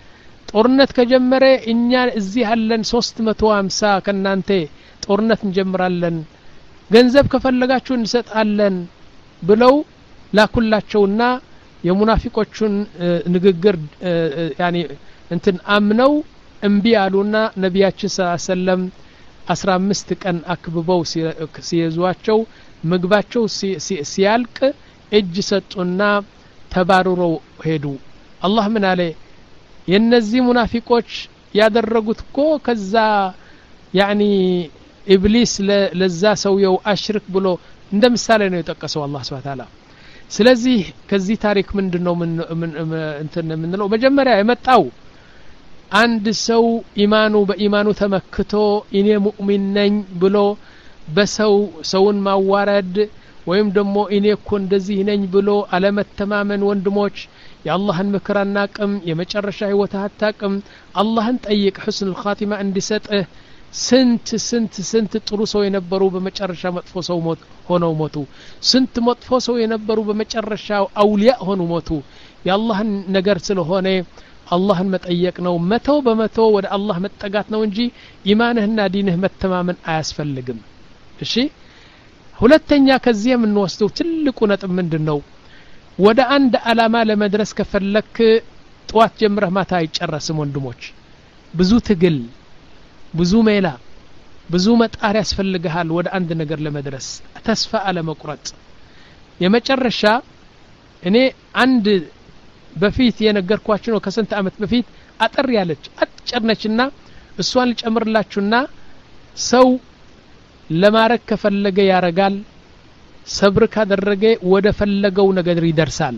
ጦርነት ከጀመረ እኛ እዚህ ያለን ሶስት መቶ ሃምሳ ከናንተ ጦርነት እንጀምራለን ገንዘብ ከፈለጋችሁ እንሰጣለን ብለው ላኩላቸውና የሙናፊቆቹን ንግግር ያኒ እንትን አምነው እንቢ አሉና ነብያችን ሰለላሁ ዐለይሂ ወሰለም አስራ አምስት ቀን አክብበው ሲይዟቸው ምግባቸው ሲያልቅ እጅ ሰጡና ተባረረው ሄዱ አላህ ምን አለ የነዚህ ሙናፊቆች ያደረጉት እኮ ከዛ ያኒ ኢብሊስ ለዛ ሰውየው አሽርክ ብሎ እንደምሳሌ ነው የጠቀሰው አላህ Subhanahu Wa Ta'ala ስለዚህ ከዚህ ታሪክ ምንድነው ምን እንትን ምንለው መጀመሪያ የመጣው አንድ ሰው ኢማኑ በኢማኑ ተመክቶ እኔ ሙእሚን ነኝ ብሎ በሰው ሰውን ማዋረድ ወይም ደግሞ እኔ እኮ እንደዚህ ነኝ ብሎ አለመተማመን ወንድሞች የአላህን ምክርና አቅም የመጨረሻ ህይወት አታቅም አላህን ጠይቅ ሁስኑል ኻቲማ እንዲሰጥህ ስንት ስንት ስንት ጥሩ ሰው የነበሩ በመጨረሻ መጥፎ ሰው ሞት ሆነው ሞቱ ስንት መጥፎ ሰው የነበሩ በመጨረሻ አውሊያ ሆኑ ሞቱ የአላህን ነገር ስለሆነ አላህን መጠየቅ ነው መቶ በመቶ ወደ አላህ መጠጋት ነው እንጂ ኢማንህና ዲንህ መተማመን አያስፈልግም እሺ ሁለተኛ ከዚህ የምንወስደው ትልቁ ነጥብ ምንድነው ወደ አንድ አላማ ለመድረስ ከፈለክ ጧት ጀምረህ ማታ አይጨረስም ወንድሞች ብዙ ትግል ብዙ ሜላ ብዙ መጣር ያስፈልግሃል ወደ አንድ ነገር ለመድረስ ተስፋ አለ መቁረጥ የመጨረሻ እኔ አንድ በፊት የነገርኳችሁ ነው ከስንት አመት በፊት አጥር ያለች አጭርነችና እሷን ልጨምርላችሁና ሰው ለማረክ ከፈለገ ያረጋል ሰብር ካደረገ ወደ ፈለገው ነገር ይደርሳል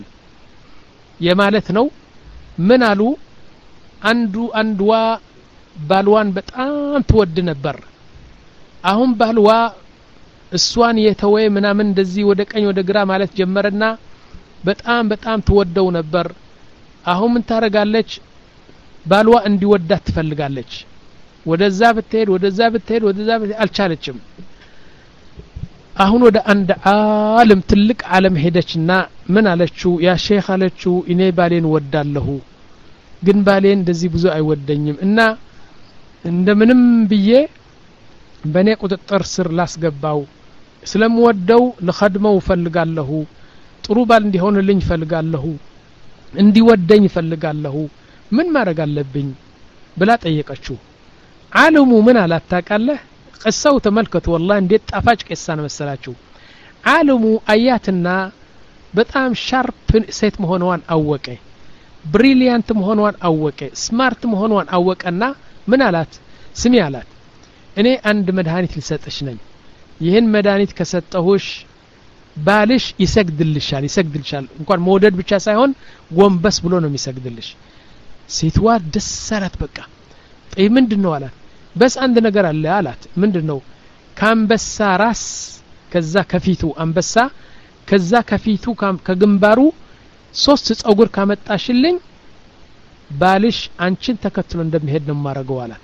የማለት ነው ምን አሉ አንዱ አንዱዋ ባልዋን በጣም ትወድ ነበር አሁን ባልዋ እሷን የተወ ምናምን እንደዚህ ወደ ቀኝ ወደ ግራ ማለት ጀመረና በጣም በጣም ትወደው ነበር አሁን ምን ታረጋለች ባልዋ እንዲወዳት ትፈልጋለች ወደዛ ብትሄድ ወደዛ ብትሄድ ወደዛ አልቻለችም አሁን ወደ አንድ ዓለም ትልቅ ዓለም ሄደችና ምን አለችው ያ ሼክ አለችው እኔ ባሌን ወዳለሁ ግን ባሌን እንደዚህ ብዙ አይወደኝም እና እንደምንም ብዬ በኔ ቁጥጥር ስር ላስገባው ስለምወደው ለኸድመው ፈልጋለሁ ጥሩ ባል እንዲሆንልኝ ፈልጋለሁ እንዲወደኝ ፈልጋለሁ ምን ማድረግ አለብኝ ብላ ጠየቀችው ዓለሙ ምን አላታቃለህ قصው ተመልከቱ والله እንዴት ጣፋጭ قصه ነው መሰላችሁ ዓለሙ አያትና በጣም ሻርፕ ሴት መሆኗን አወቀ ብሪሊያንት መሆኗን አወቀ ስማርት መሆኗን አወቀና ምን አላት ስሚ አላት እኔ አንድ መድኃኒት ልሰጥሽ ነኝ ይሄን መድኃኒት ከሰጠሁሽ ባልሽ ይሰግድልሻል ይሰግድልሻል እንኳን መውደድ ብቻ ሳይሆን ጎንበስ ብሎ ነው የሚሰግድልሽ ሴትዋ ደስ አላት በቃ ጠይ ምንድነው አላት በስ አንድ ነገር አለ አላት ምንድነው ካንበሳ ራስ ከዛ ከፊቱ አንበሳ ከዛ ከፊቱ ከግንባሩ ሶስት ጸጉር ካመጣሽልኝ ባልሽ አንቺን ተከትሎ እንደሚሄድ ነው ማረገው አላት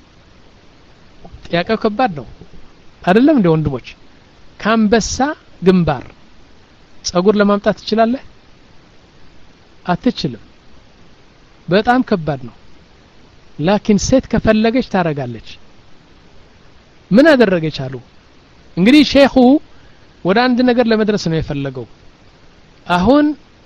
ጥያቄው ከባድ ነው አይደለም እንደ ወንድሞች ካንበሳ ግንባር ጸጉር ለማምጣት ትችላለህ አትችልም በጣም ከባድ ነው ላኪን ሴት ከፈለገች ታረጋለች ምን አደረገች አሉ እንግዲህ ሼኹ ወደ አንድ ነገር ለመድረስ ነው የፈለገው አሁን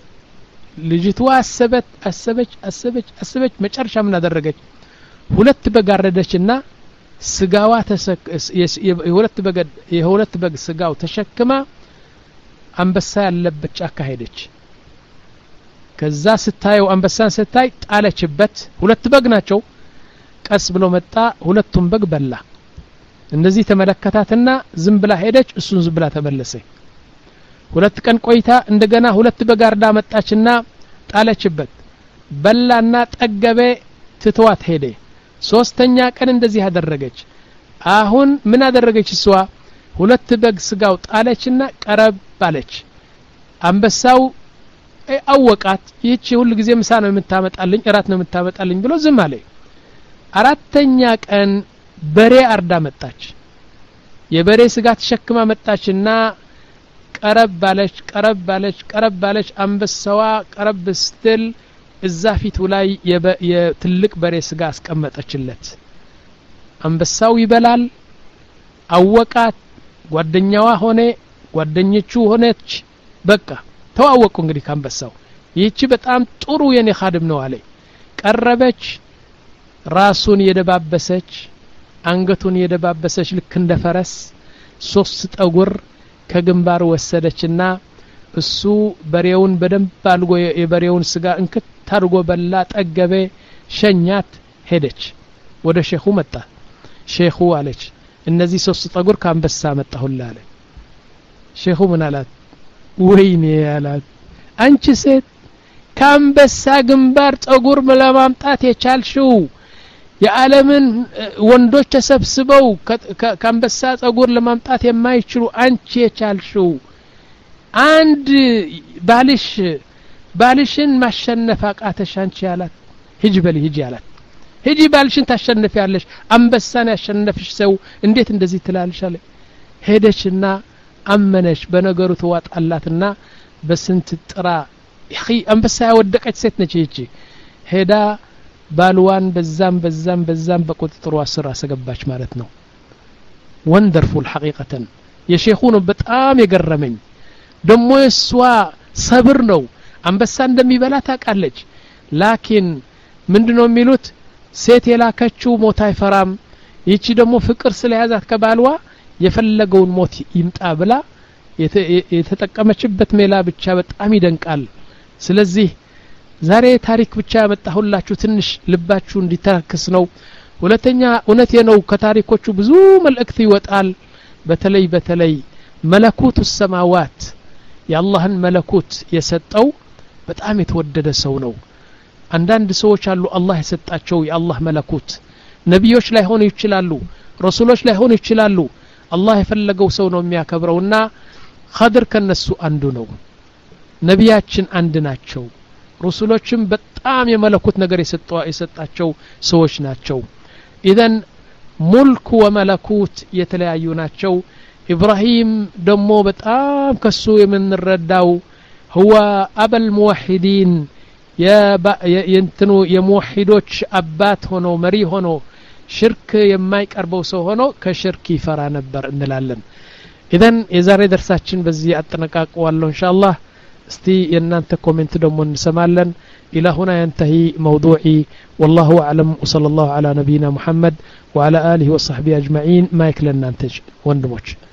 ልጅቷ አሰበች አሰበች አሰበች አሰበች መጨረሻ ምን አደረገች ሁለት በጋረደችና ስጋዋ ተሰክ የሁለት በግ የሁለት በግ ስጋው ተሸክማ አንበሳ ያለበት ጫካ ሄደች ከዛ ስታየው አንበሳን ስታይ ጣለችበት ሁለት በግ ናቸው ቀስ ብሎ መጣ ሁለቱም በግ በላ እንደዚህ ተመለከታትና ዝም ብላ ሄደች እሱን ዝም ብላ ተመለሰ ሁለት ቀን ቆይታ እንደገና ሁለት በግ አርዳ መጣችና ጣለችበት በላና ጠገበ ትተዋት ሄደ ሶስተኛ ቀን እንደዚህ አደረገች አሁን ምን አደረገች እሷ ሁለት በግ ስጋው ጣለችና ቀረብ ባለች አንበሳው አወቃት ይህች ሁሉ ጊዜ ምሳ ነው የምታመጣልኝ እራት ነው የምታመጣልኝ ብሎ ዝም አለ አራተኛ ቀን በሬ አርዳ መጣች የበሬ ስጋ ተሸክማ መጣችና ቀረብ ባለች ቀረብ ባለች ቀረብ ባለች አንበሳዋ ቀረብ ስትል እዛ ፊቱ ላይ የትልቅ በሬ ስጋ አስቀመጠችለት አንበሳው ይበላል አወቃት ጓደኛዋ ሆነ ጓደኞቹ ሆነች በቃ ተዋወቁ እንግዲህ ካንበሳው ይህቺ በጣም ጥሩ የኔ ኻድም ነው አለ ቀረበች ራሱን የደባበሰች አንገቱን የደባበሰች ልክ እንደ ፈረስ ሶስት ጠጉር ከግንባር ወሰደችና እሱ በሬውን በደንብ አልጎ የበሬውን ስጋ እንክት ታርጎ በላ ጠገበ ሸኛት ሄደች ወደ ሼኹ መጣ ሼኹ አለች እነዚህ ሶስት ጠጉር ካንበሳ መጣሁላ አለ ሼኹ ምን አላት ወይኔ አላት አንቺ ሴት ካንበሳ ግንባር ጠጉር ለማምጣት የቻልሽው የዓለምን ወንዶች ተሰብስበው ካንበሳ ጠጉር ለማምጣት የማይችሉ አንቺ የቻልሽው አንድ ባልሽ ባልሽን ማሸነፍ አቃተሽ አንቺ ያላት ሂጂ በል ሂጂ ያላት ሂጂ ባልሽን ታሸንፊያለሽ አንበሳን ያሸነፍሽ ሰው እንዴት እንደዚህ ትላልሽ አለ ሄደችና አመነች በነገሩ ተዋጣላትና በስንት ጥራ ይኺ አንበሳ ያወደቀች ሴት ነች ይቺ ሄዳ ባልዋን በዛም በዛም በዛም በቁጥጥሩ አስር አሰገባች ማለት ነው ወንደርፉል ሐቂቀተን የሼኹ ነው በጣም የገረመኝ ደሞ እሷ ሰብር ነው አንበሳ እንደሚበላ ታውቃለች ላኪን ምንድነው የሚሉት ሴት የላከችው ሞት አይፈራም ይቺ ደግሞ ፍቅር ስለያዛት ከባልዋ የፈለገውን ሞት ይምጣ ብላ የተጠቀመችበት ሜላ ብቻ በጣም ይደንቃል ስለዚህ ዛሬ ታሪክ ብቻ ያመጣሁላችሁ ትንሽ ልባችሁ እንዲታከስ ነው ሁለተኛ እውነቴ ነው ከታሪኮቹ ብዙ መልእክት ይወጣል በተለይ በተለይ መለኩቱ ሰማዋት የአላህን መለኩት የሰጠው በጣም የተወደደ ሰው ነው አንዳንድ ሰዎች አሉ አላህ የሰጣቸው የአላህ መለኩት ነብዮች ላይ ሆኑ ይችላሉ ረሱሎች ላይ ሆኑ ይችላሉ አላህ የፈለገው ሰው ነው የሚያከብረውና ኸድር ከነሱ አንዱ ነው ነብያችን አንድ ናቸው ረሱሎችም በጣም የመለኩት ነገር የሰጣቸው ሰዎች ናቸው ኢዘን ሙልክ ወመለኩት የተለያዩ ናቸው ኢብራሂም ደሞ በጣም ከሱ የምንረዳው هو ابا الموحدين የእንትኑ የሙሂዶች አባት ሆኖ መሪ ሆኖ ሽርክ የማይቀርበው ሰው ሆኖ ከሽርክ ይፈራ ነበር እንላለን ኢዘን የዛሬ ደርሳችን በዚህ አጠናቀቀዋለሁ ኢንሻአላህ استي ينانت كومنت دمون نسمالن الى هنا ينتهي موضوعي والله اعلم وصلى الله على نبينا محمد وعلى اله وصحبه اجمعين ما يكلنا ننتج وندموش